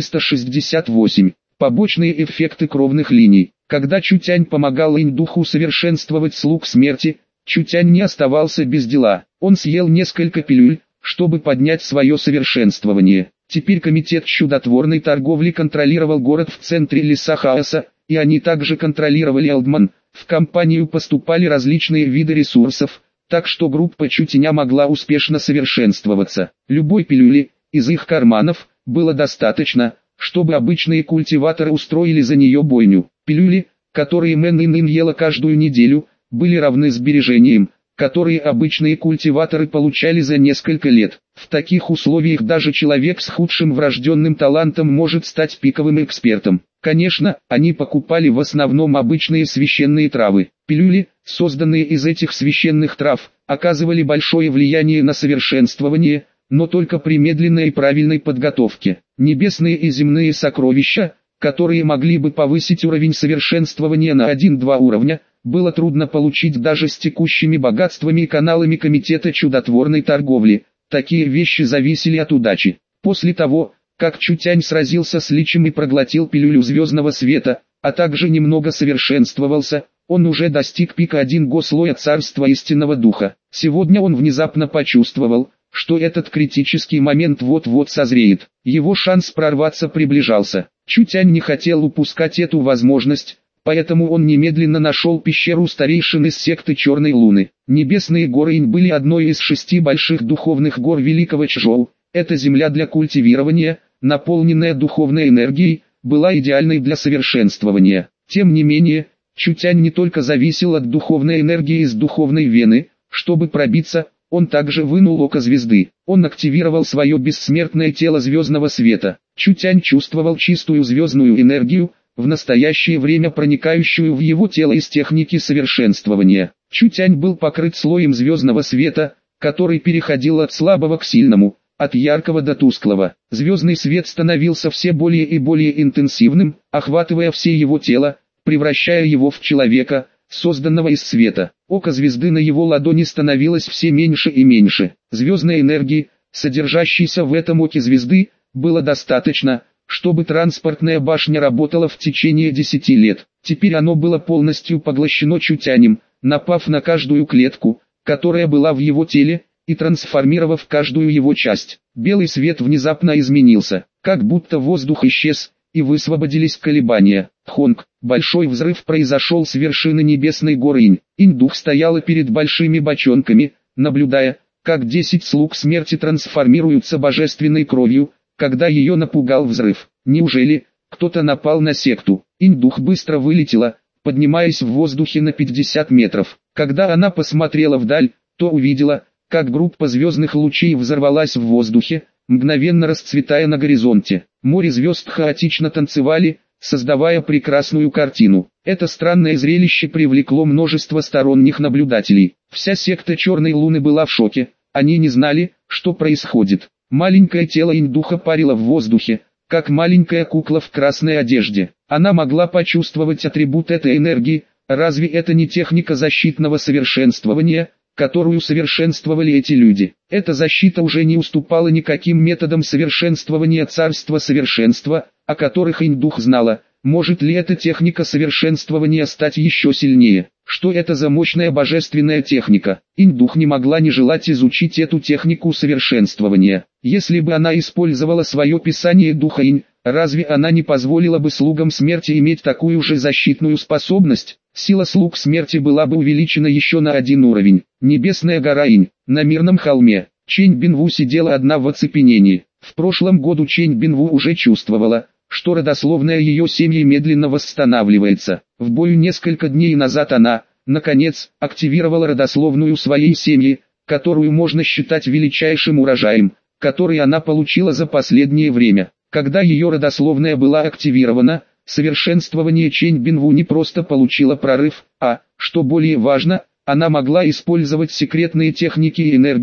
A: 468. Побочные эффекты кровных линий. Когда Чутянь помогал Инь-духу совершенствовать слуг смерти, Чутянь не оставался без дела. Он съел несколько пилюль, чтобы поднять свое совершенствование. Теперь комитет чудотворной торговли контролировал город в центре леса хаоса, и они также контролировали Алдман. В компанию поступали различные виды ресурсов, так что группа Чутяня могла успешно совершенствоваться. Любой пилюли из их карманов было достаточно, чтобы обычные культиваторы устроили за нее бойню. Пилюли, которые Мэн Ин ела каждую неделю, были равны сбережениям, которые обычные культиваторы получали за несколько лет. В таких условиях даже человек с худшим врожденным талантом может стать пиковым экспертом. Конечно, они покупали в основном обычные священные травы. Пилюли, созданные из этих священных трав, оказывали большое влияние на совершенствование, но только при медленной и правильной подготовке. Небесные и земные сокровища, которые могли бы повысить уровень совершенствования на 1-2 уровня, было трудно получить даже с текущими богатствами и каналами комитета чудотворной торговли. Такие вещи зависели от удачи. После того, как Чутянь сразился с Личем и проглотил пилюлю звездного света, а также немного совершенствовался, он уже достиг пика 1 слоя царства истинного духа. Сегодня он внезапно почувствовал, что этот критический момент вот-вот созреет. Его шанс прорваться приближался. Чутянь не хотел упускать эту возможность, поэтому он немедленно нашел пещеру старейшин из секты Черной Луны. Небесные горы Инь были одной из 6 больших духовных гор Великого Чжоу. Эта земля для культивирования, наполненная духовной энергией, была идеальной для совершенствования. Тем не менее, Чутянь не только зависел от духовной энергии из духовной вены. Чтобы пробиться, он также вынул око звезды. Он активировал свое бессмертное тело звездного света. Чутянь чувствовал чистую звездную энергию, в настоящее время проникающую в его тело из техники совершенствования. Чутянь был покрыт слоем звездного света, который переходил от слабого к сильному, от яркого до тусклого. Звездный свет становился все более и более интенсивным, охватывая все его тело, превращая его в человека, созданного из света. Око звезды на его ладони становилось все меньше и меньше. Звездной энергии, содержащейся в этом оке звезды, было достаточно, чтобы транспортная башня работала в течение 10 лет. Теперь оно было полностью поглощено Чутянем, напав на каждую клетку, которая была в его теле, и трансформировав каждую его часть. Белый свет внезапно изменился, как будто воздух исчез, и высвободились колебания. Хонг, большой взрыв произошел с вершины небесной горы Инь. Инь-дух стояла перед большими бочонками, наблюдая, как 10 слуг смерти трансформируются божественной кровью, когда ее напугал взрыв. Неужели кто-то напал на секту? Инь-дух быстро вылетела, поднимаясь в воздухе на 50 метров. Когда она посмотрела вдаль, то увидела, как группа звездных лучей взорвалась в воздухе, мгновенно расцветая на горизонте. Море звезд хаотично танцевали, создавая прекрасную картину. Это странное зрелище привлекло множество сторонних наблюдателей. Вся секта Черной Луны была в шоке, они не знали, что происходит. Маленькое тело Инь-духа парило в воздухе, как маленькая кукла в красной одежде. Она могла почувствовать атрибут этой энергии. Разве это не техника защитного совершенствования, которую совершенствовали эти люди? Эта защита уже не уступала никаким методам совершенствования царства совершенства, о которых Инь-дух знала. Может ли эта техника совершенствования стать еще сильнее? Что это за мощная божественная техника? Инь-дух не могла не желать изучить эту технику совершенствования. Если бы она использовала свое писание духа Инь, разве она не позволила бы слугам смерти иметь такую же защитную способность? Сила слуг смерти была бы увеличена еще на 1 уровень. Небесная гора Инь. На мирном холме Чэнь Бинву сидела одна в оцепенении. В прошлом году Чэнь Бинву уже чувствовала, что родословная ее семьи медленно восстанавливается. В бою несколько дней назад она, наконец, активировала родословную своей семьи, которую можно считать величайшим урожаем, который она получила за последнее время. Когда ее родословная была активирована, совершенствование Чэнь Бинву не просто получило прорыв, а, что более важно, она могла использовать секретные техники и энергию,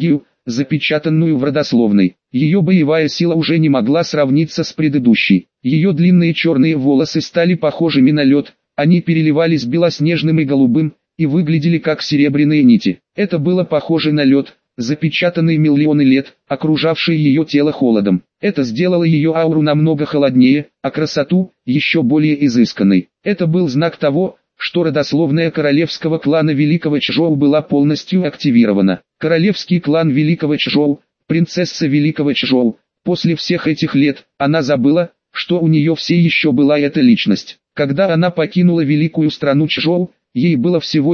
A: запечатанную в родословной. Ее боевая сила уже не могла сравниться с предыдущей. Ее длинные черные волосы стали похожими на лед, они переливались белоснежным и голубым, и выглядели как серебряные нити. Это было похоже на лед, запечатанный миллионы лет, окружавший ее тело холодом. Это сделало ее ауру намного холоднее, а красоту еще более изысканной. Это был знак того, что родословная королевского клана Великого Чжоу была полностью активирована. Королевский клан Великого Чжоу, принцесса Великого Чжоу. После всех этих лет, она забыла, что у нее все еще была эта личность. Когда она покинула великую страну Чжоу, ей было всего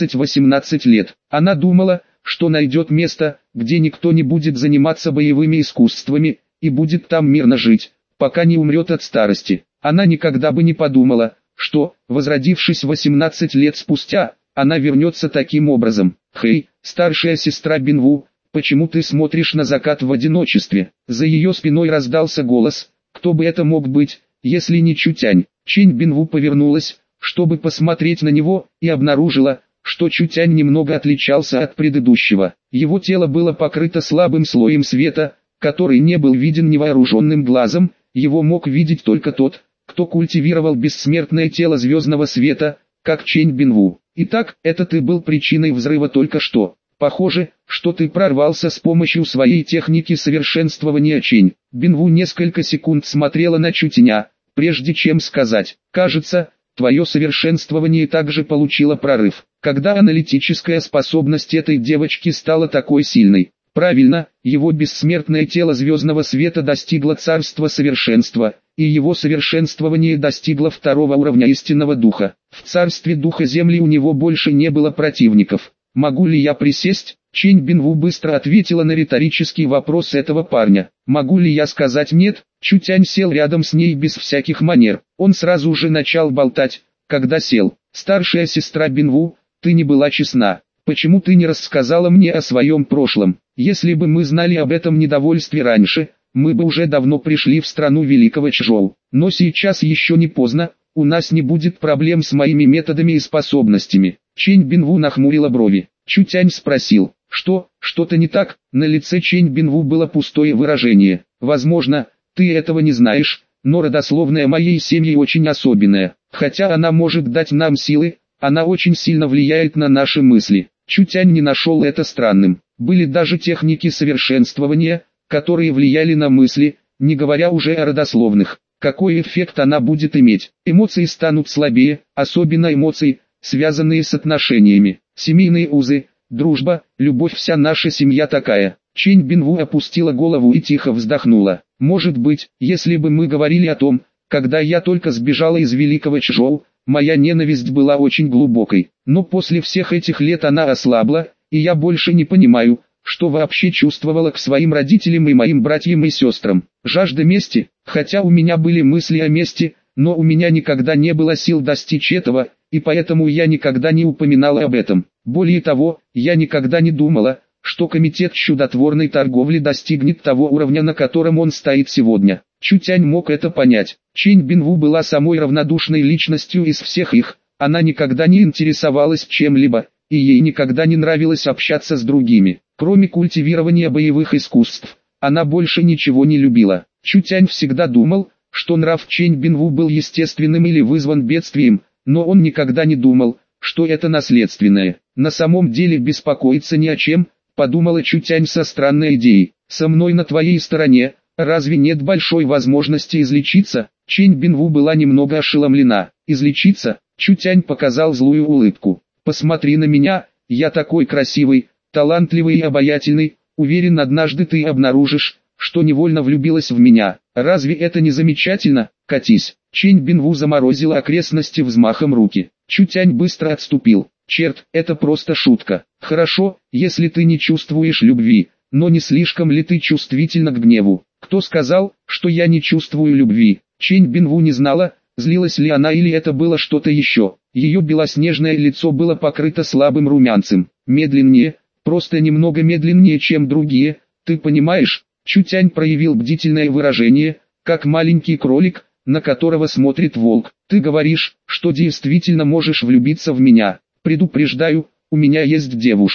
A: 17-18 лет. Она думала, что найдет место, где никто не будет заниматься боевыми искусствами, и будет там мирно жить, пока не умрет от старости. Она никогда бы не подумала, что, возродившись 18 лет спустя, она вернется таким образом. «Хэй, старшая сестра Бинву, почему ты смотришь на закат в одиночестве?» За ее спиной раздался голос. Кто бы это мог быть, если не Чутянь? Чэнь Бинву повернулась, чтобы посмотреть на него, и обнаружила, что Чутянь немного отличался от предыдущего. Его тело было покрыто слабым слоем света, который не был виден невооруженным глазом, его мог видеть только тот, кто культивировал бессмертное тело звездного света, как Чэнь Бинву. Итак, это ты был причиной взрыва только что. Похоже, что ты прорвался с помощью своей техники совершенствования. Чэнь Бинву несколько секунд смотрела на Чутяня, прежде чем сказать: «Кажется, твое совершенствование также получило прорыв». Когда аналитическая способность этой девочки стала такой сильной? Правильно, его бессмертное тело звездного света достигло царства совершенства, и его совершенствование достигло второго уровня истинного духа. В царстве духа земли у него больше не было противников. «Могу ли я присесть?» Чэнь Бинву быстро ответила на риторический вопрос этого парня. «Могу ли я сказать нет?» Чутянь сел рядом с ней без всяких манер. Он сразу же начал болтать, когда сел. «Старшая сестра Бинву, ты не была честна. Почему ты не рассказала мне о своем прошлом? Если бы мы знали об этом недовольстве раньше, мы бы уже давно пришли в страну Великого Чжоу. Но сейчас еще не поздно, у нас не будет проблем с моими методами и способностями». Чэнь Бинву нахмурила брови. Чутянь спросил: «Что-то не так?» На лице Чэнь Бинву было пустое выражение. «Возможно, ты этого не знаешь, но родословная моей семьи очень особенная. Хотя она может дать нам силы, она очень сильно влияет на наши мысли». Чутянь не нашел это странным. Были даже техники совершенствования, которые влияли на мысли, не говоря уже о родословных. Какой эффект она будет иметь? Эмоции станут слабее, особенно эмоции, связанные с отношениями. Семейные узы, дружба, любовь, вся наша семья такая. Чэнь Бинву опустила голову и тихо вздохнула. «Может быть, если бы мы говорили о том, когда я только сбежала из Великого Чжоу, моя ненависть была очень глубокой. Но после всех этих лет она ослабла, и я больше не понимаю, что вообще чувствовала к своим родителям и моим братьям и сестрам. Жажда мести, хотя у меня были мысли о мести, но у меня никогда не было сил достичь этого, и поэтому я никогда не упоминала об этом. Более того, я никогда не думала, что комитет чудотворной торговли достигнет того уровня, на котором он стоит сегодня». Чутянь мог это понять. Чэнь Бинву была самой равнодушной личностью из всех их, она никогда не интересовалась чем-либо, и ей никогда не нравилось общаться с другими. Кроме культивирования боевых искусств, она больше ничего не любила. Чутянь всегда думал, что нрав Чэнь Бинву был естественным или вызван бедствием, но он никогда не думал, что это наследственное. На самом деле беспокоиться ни о чем, подумала Чутянь со странной идеей. «Со мной на твоей стороне, разве нет большой возможности излечиться?» Чэнь Бинву была немного ошеломлена. «Излечиться?» Чутянь показал злую улыбку. «Посмотри на меня, я такой красивый, талантливый и обаятельный, уверен, однажды ты обнаружишь, что невольно влюбилась в меня. Разве это не замечательно? Катись!» Чэнь Бинву заморозила окрестности взмахом руки. Чутянь быстро отступил. «Черт, это просто шутка. Хорошо, если ты не чувствуешь любви, но не слишком ли ты чувствительна к гневу?» «Кто сказал, что я не чувствую любви?» Чэнь Бинву не знала, злилась ли она или это было что-то еще. Ее белоснежное лицо было покрыто слабым румянцем. «Медленнее, просто немного медленнее, чем другие, ты понимаешь?» Чутянь проявил бдительное выражение, как маленький кролик, на которого смотрит волк. «Ты говоришь, что действительно можешь влюбиться в меня. Предупреждаю, у меня есть девушка».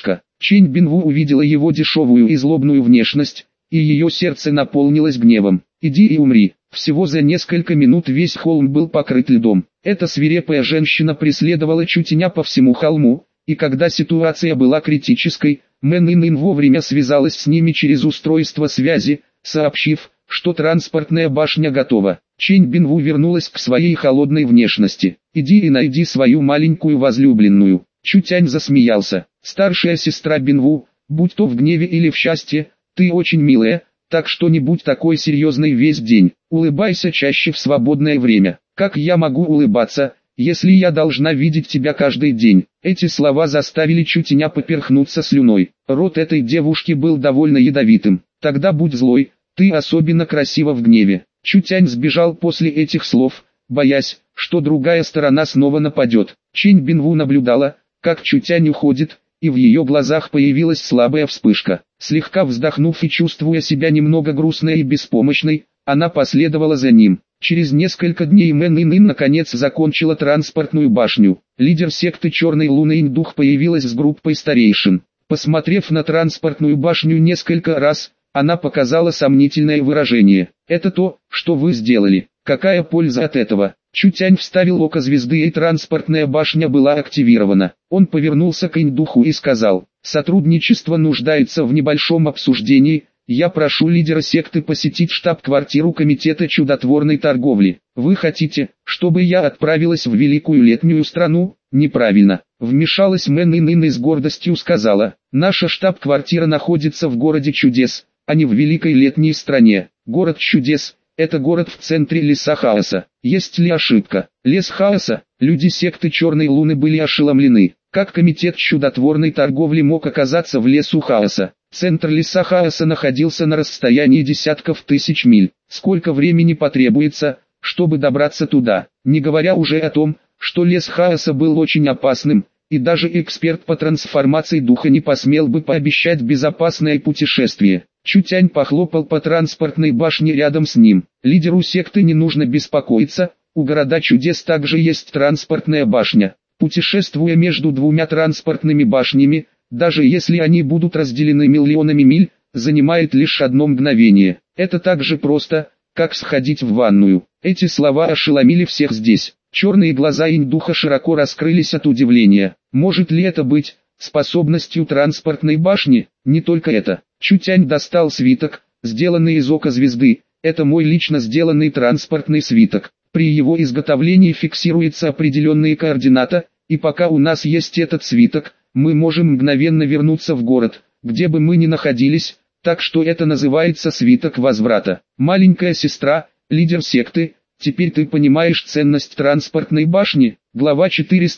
A: Чэнь Бинву увидела его дешевую и злобную внешность, и ее сердце наполнилось гневом. «Иди и умри». Всего за несколько минут весь холм был покрыт льдом. Эта свирепая женщина преследовала Чутяня по всему холму, и когда ситуация была критической, Мэн Ин вовремя связалась с ними через устройство связи, сообщив, что транспортная башня готова. Чэнь Бинву вернулась к своей холодной внешности. «Иди и найди свою маленькую возлюбленную». Чутянь засмеялся. «Старшая сестра Бинву, будь то в гневе или в счастье, ты очень милая, так что не будь такой серьезной весь день. Улыбайся чаще в свободное время». «Как я могу улыбаться, если я должна видеть тебя каждый день?» Эти слова заставили Чутяня поперхнуться слюной. Рот этой девушки был довольно ядовитым. «Тогда будь злой, ты особенно красива в гневе». Чутянь сбежал после этих слов, боясь, что другая сторона снова нападет. Чэнь Бинву наблюдала, как Чутянь уходит, и в ее глазах появилась слабая вспышка. Слегка вздохнув и чувствуя себя немного грустной и беспомощной, она последовала за ним. Через несколько дней Мэн Ин наконец закончила транспортную башню. Лидер секты Черной Луны Индух появилась с группой старейшин. Посмотрев на транспортную башню несколько раз, она показала сомнительное выражение. «Это то, что вы сделали. Какая польза от этого?» Чутянь вставил око звезды, и транспортная башня была активирована. Он повернулся к Индуху и сказал: «Сотрудничество нуждается в небольшом обсуждении. Я прошу лидера секты посетить штаб-квартиру комитета чудотворной торговли. Вы хотите, чтобы я отправилась в великую летнюю страну?» «Неправильно», вмешалась Мэн Ин и с гордостью сказала: «Наша штаб-квартира находится в городе чудес, а не в великой летней стране. Город чудес — это город в центре леса хаоса. Есть ли ошибка?» Лес хаоса. Люди секты Черной Луны были ошеломлены. Как комитет чудотворной торговли мог оказаться в лесу хаоса? Центр леса хаоса находился на расстоянии десятков тысяч миль. Сколько времени потребуется, чтобы добраться туда? Не говоря уже о том, что лес хаоса был очень опасным, и даже эксперт по трансформации духа не посмел бы пообещать безопасное путешествие. Чутянь похлопал по транспортной башне рядом с ним. Лидеру секты не нужно беспокоиться, у города чудес также есть транспортная башня. Путешествуя между двумя транспортными башнями, даже если они будут разделены миллионами миль, занимает лишь одно мгновение. Это так же просто, как сходить в ванную. Эти слова ошеломили всех здесь. Черные глаза Индуха широко раскрылись от удивления. Может ли это быть способностью транспортной башни? Не только это. Чутянь достал свиток, сделанный из ока звезды. Это мой лично сделанный транспортный свиток. При его изготовлении фиксируется определенные координаты, и пока у нас есть этот свиток, мы можем мгновенно вернуться в город, где бы мы ни находились, так что это называется свиток возврата. Маленькая сестра, лидер секты, теперь ты понимаешь ценность транспортной башни? Глава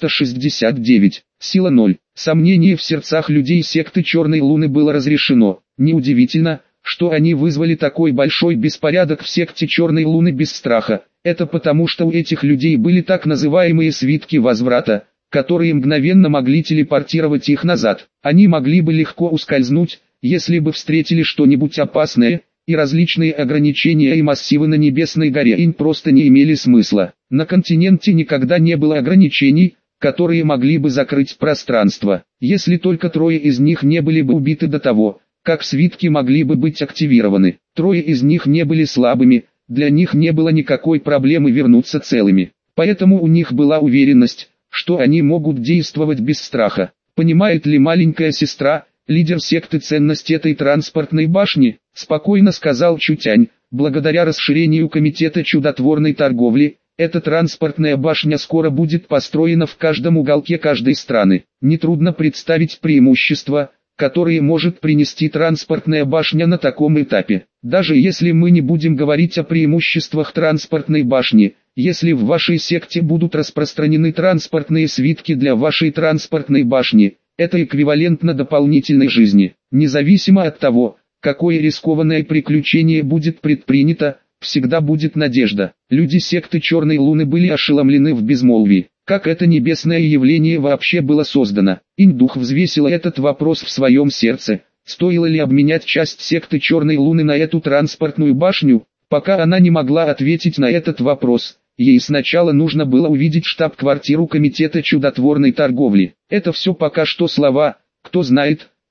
A: 469. Сила 0. Сомнение в сердцах людей секты Черной Луны было разрешено. Неудивительно, что они вызвали такой большой беспорядок в секте Черной Луны без страха. Это потому, что у этих людей были так называемые свитки возврата, которые мгновенно могли телепортировать их назад. Они могли бы легко ускользнуть, если бы встретили что-нибудь опасное, и различные ограничения и массивы на Небесной горе им просто не имели смысла. На континенте никогда не было ограничений, которые могли бы закрыть пространство, если только трое из них не были бы убиты до того, как свитки могли бы быть активированы. Трое из них не были слабыми, для них не было никакой проблемы вернуться целыми. Поэтому у них была уверенность, что они могут действовать без страха. Понимает ли маленькая сестра, лидер секты, ценность этой транспортной башни? Спокойно сказал Чутянь. Благодаря расширению комитета чудотворной торговли, эта транспортная башня скоро будет построена в каждом уголке каждой страны. Нетрудно представить преимущества, которые может принести транспортная башня на таком этапе. Даже если мы не будем говорить о преимуществах транспортной башни, если в вашей секте будут распространены транспортные свитки для вашей транспортной башни, это эквивалентно дополнительной жизни. Независимо от того, какое рискованное приключение будет предпринято, всегда будет надежда. Люди секты Черной Луны были ошеломлены в безмолвии. Как это небесное явление вообще было создано? Индух взвесил этот вопрос в своем сердце. Стоило ли обменять часть секты Черной Луны на эту транспортную башню? Пока она не могла ответить на этот вопрос, ей сначала нужно было увидеть штаб-квартиру комитета чудотворной торговли. Это все пока что слова, кто знает,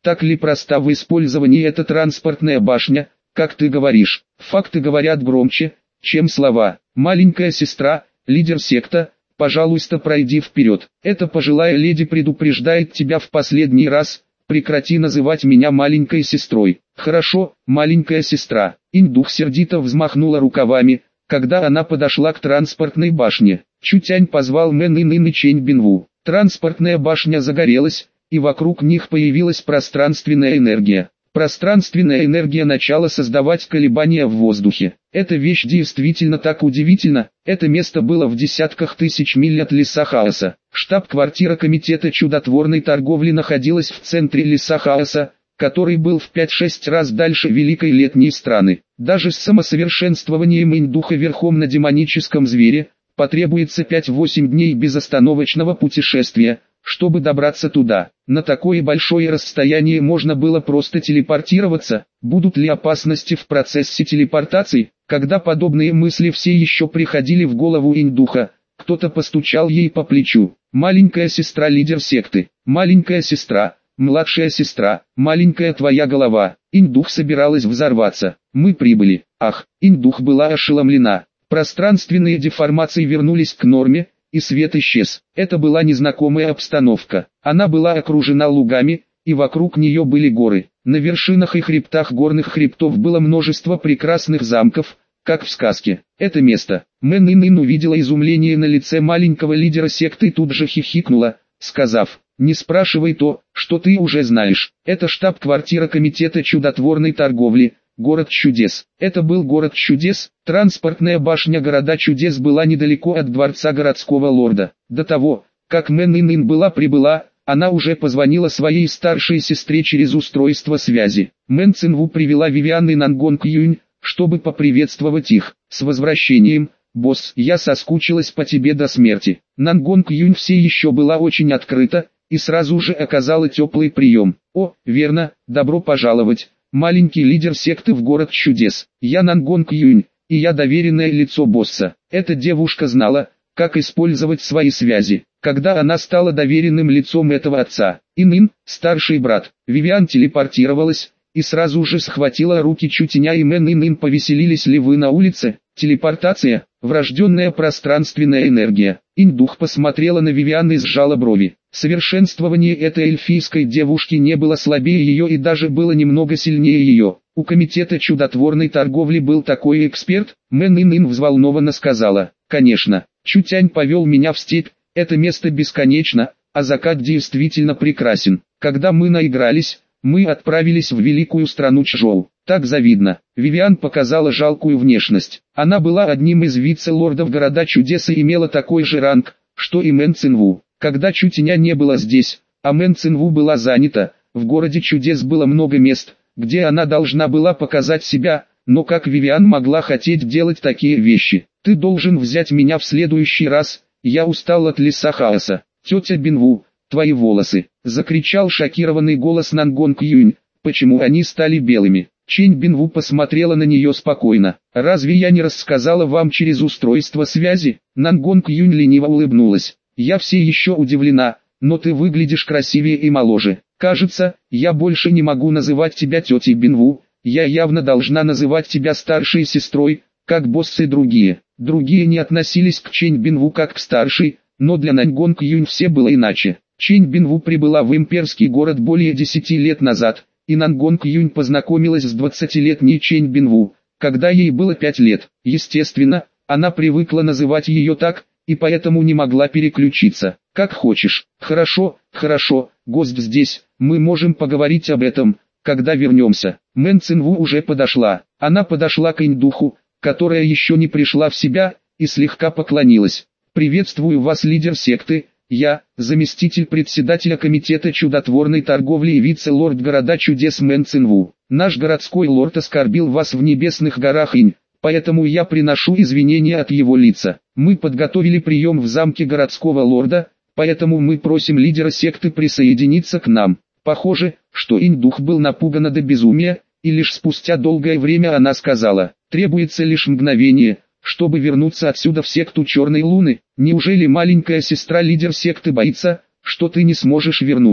A: Так ли проста в использовании эта транспортная башня, как ты говоришь? Факты говорят громче, чем слова. Маленькая сестра, лидер секта, пожалуйста, пройди вперед. Эта пожилая леди предупреждает тебя в последний раз, прекрати называть меня маленькой сестрой. Хорошо, маленькая сестра. Индух сердито взмахнула рукавами, когда она подошла к транспортной башне. Чутянь позвал Мэн Ин и Чэнь Бинву. Транспортная башня загорелась, и вокруг них появилась пространственная энергия. Пространственная энергия начала создавать колебания в воздухе. Эта вещь действительно так удивительна. Это место было в десятках тысяч миль от леса хаоса. Штаб-квартира комитета чудотворной торговли находилась в центре леса хаоса, который был в 5-6 раз дальше Великой Летней страны. Даже с самосовершенствованием индуха верхом на демоническом звере, потребуется 5-8 дней безостановочного путешествия, чтобы добраться туда. На такое большое расстояние можно было просто телепортироваться. Будут ли опасности в процессе телепортации? Когда подобные мысли все еще приходили в голову индуха, кто-то постучал ей по плечу. Маленькая сестра, лидер секты. Маленькая сестра, младшая сестра, маленькая твоя голова. Индух собиралась взорваться. Мы прибыли. Ах, индух была ошеломлена. Пространственные деформации вернулись к норме, и свет исчез. Это была незнакомая обстановка. Она была окружена лугами, и вокруг нее были горы. На вершинах и хребтах горных хребтов было множество прекрасных замков, как в сказке. Это место. Мэн Ин увидела изумление на лице маленького лидера секты и тут же хихикнула, сказав: «Не спрашивай то, что ты уже знаешь. Это штаб-квартира комитета чудотворной торговли. Город чудес. Это был город чудес. Транспортная башня города чудес была недалеко от дворца городского лорда. До того, как Мэн Ин прибыла, она уже позвонила своей старшей сестре через устройство связи. Мэн Цинву привела Вивиан и Нангонг Юнь, чтобы поприветствовать их. С возвращением, босс, я соскучилась по тебе до смерти. Нангонг Юнь все еще была очень открыта, и сразу же оказала теплый прием. О, верно, добро пожаловать. Маленький лидер секты в город чудес. Я Нангонг Юнь, и я доверенное лицо босса. Эта девушка знала, как использовать свои связи. Когда она стала доверенным лицом этого отца, Ин, старший брат, Вивиан телепортировалась, и сразу же схватила руки Чутяня и Мэн Ин. Повеселились ли вы на улице? Телепортация, врожденная пространственная энергия. Индух посмотрела на Вивиан и сжала брови. Совершенствование этой эльфийской девушки не было слабее ее и даже было немного сильнее ее. У комитета чудотворной торговли был такой эксперт. Мэн Ин взволнованно сказала: «Конечно, Чутянь повел меня в степь, это место бесконечно, а закат действительно прекрасен. Когда мы наигрались, мы отправились в великую страну Чжоу. Так завидно». Вивиан показала жалкую внешность. Она была одним из вице-лордов города чудес и имела такой же ранг, что и Мэн Цинву. Когда Чутяня не было здесь, а Мэн Цинву была занята, в городе чудес было много мест, где она должна была показать себя, но как Вивиан могла хотеть делать такие вещи? Ты должен взять меня в следующий раз, я устал от леса хаоса. Тетя Бинву, твои волосы, закричал шокированный голос Нангонг Юнь, почему они стали белыми? Чэнь Бинву посмотрела на нее спокойно. Разве я не рассказала вам через устройство связи? Нангонг Юнь лениво улыбнулась. Я все еще удивлена, но ты выглядишь красивее и моложе. Кажется, я больше не могу называть тебя тетей Бинву, я явно должна называть тебя старшей сестрой, как боссы и другие. Другие не относились к Чэнь Бинву как к старшей, но для Нангонг Юнь все было иначе. Чэнь Бинву прибыла в имперский город более 10 лет назад, и Нангонг Юнь познакомилась с 20-летней Чэнь Бинву, когда ей было 5 лет. Естественно, она привыкла называть ее так, и поэтому не могла переключиться. Как хочешь. Хорошо, гость здесь, мы можем поговорить об этом, когда вернемся. Мэн Цинву уже подошла. Она подошла к индуху, которая еще не пришла в себя, и слегка поклонилась. Приветствую вас, лидер секты. Я, заместитель председателя комитета чудотворной торговли и вице-лорд города чудес Мэн Цинву. Наш городской лорд оскорбил вас в небесных горах Инь. Поэтому я приношу извинения от его лица. Мы подготовили прием в замке городского лорда, поэтому мы просим лидера секты присоединиться к нам. Похоже, что индух был напугана до безумия, и лишь спустя долгое время она сказала: требуется лишь мгновение, чтобы вернуться отсюда в секту Черной Луны. Неужели маленькая сестра лидер секты боится, что ты не сможешь вернуться?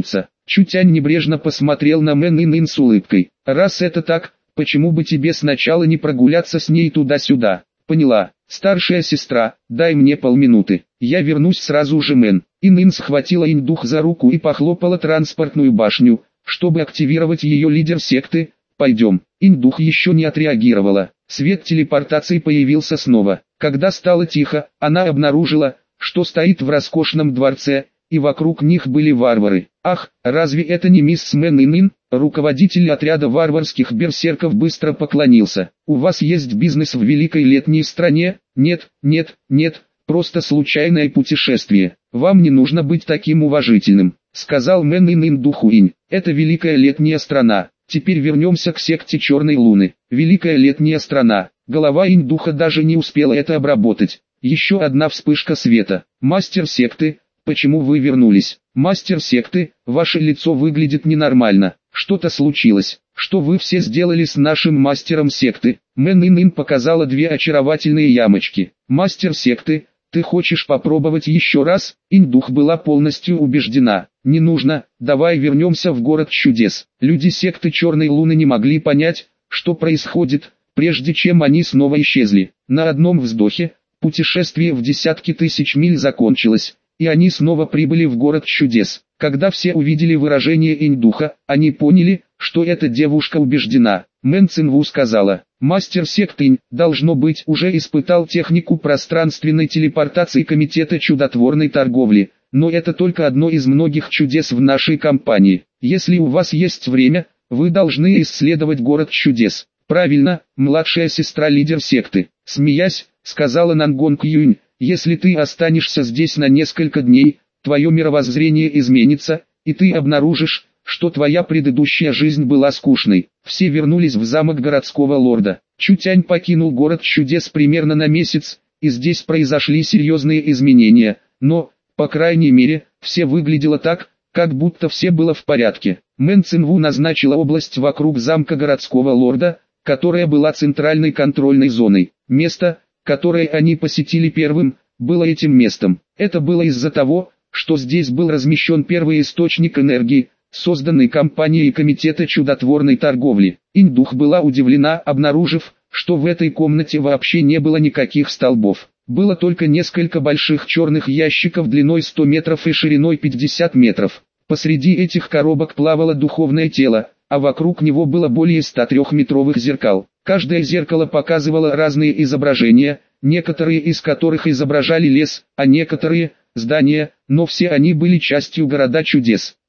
A: Чутянь небрежно посмотрел на Мэн Ин с улыбкой. Раз это так, почему бы тебе сначала не прогуляться с ней туда-сюда? Поняла, старшая сестра, дай мне полминуты, я вернусь сразу же. Мэн Ин схватила Индух за руку и похлопала транспортную башню, чтобы активировать ее. Лидер секты, пойдем. Индух еще не отреагировала. Свет телепортации появился снова. Когда стало тихо, она обнаружила, что стоит в роскошном дворце, и вокруг них были варвары. Ах, разве это не мисс Мэн Ин? Руководитель отряда варварских берсерков быстро поклонился. У вас есть бизнес в великой летней стране? Нет, нет, нет, просто случайное путешествие. Вам не нужно быть таким уважительным, сказал Мэн Ин Духу Инь. Это великая летняя страна. Теперь вернемся к секте Черной Луны. Великая летняя страна. Голова Индуха даже не успела это обработать. Еще одна вспышка света. Мастер секты, почему вы вернулись? Мастер секты, ваше лицо выглядит ненормально. Что-то случилось. Что вы все сделали с нашим мастером секты? Мэн Ин показала две очаровательные ямочки. Мастер секты, ты хочешь попробовать еще раз? Индух была полностью убеждена. Не нужно, давай вернемся в город чудес. Люди секты Черной Луны не могли понять, что происходит, прежде чем они снова исчезли. На одном вздохе, путешествие в десятки тысяч миль закончилось, и они снова прибыли в город чудес. Когда все увидели выражение Индуха, они поняли, что эта девушка убеждена. Мэн Цинву сказала, мастер секты Инь, должно быть, уже испытал технику пространственной телепортации Комитета чудотворной торговли, но это только одно из многих чудес в нашей компании. Если у вас есть время, вы должны исследовать город чудес. Правильно, младшая сестра лидер секты, смеясь, сказала Нангонг Юнь, если ты останешься здесь на несколько дней, твое мировоззрение изменится, и ты обнаружишь, что твоя предыдущая жизнь была скучной. Все вернулись в замок городского лорда. Чутянь покинул город чудес примерно на месяц, и здесь произошли серьезные изменения, но, по крайней мере, все выглядело так, как будто все было в порядке. Мэн Цинву назначила область вокруг замка городского лорда, которая была центральной контрольной зоной. Место, которое они посетили первым, было этим местом. Это было из-за того, что здесь был размещен первый источник энергии, созданный компанией Комитета чудотворной торговли. Индух была удивлена, обнаружив, что в этой комнате вообще не было никаких столбов. Было только несколько больших черных ящиков длиной 100 метров и шириной 50 метров. Посреди этих коробок плавало духовное тело, а вокруг него было более 103-метровых зеркал. Каждое зеркало показывало разные изображения, некоторые из которых изображали лес, а некоторые – здания, но все они были частью города чудес.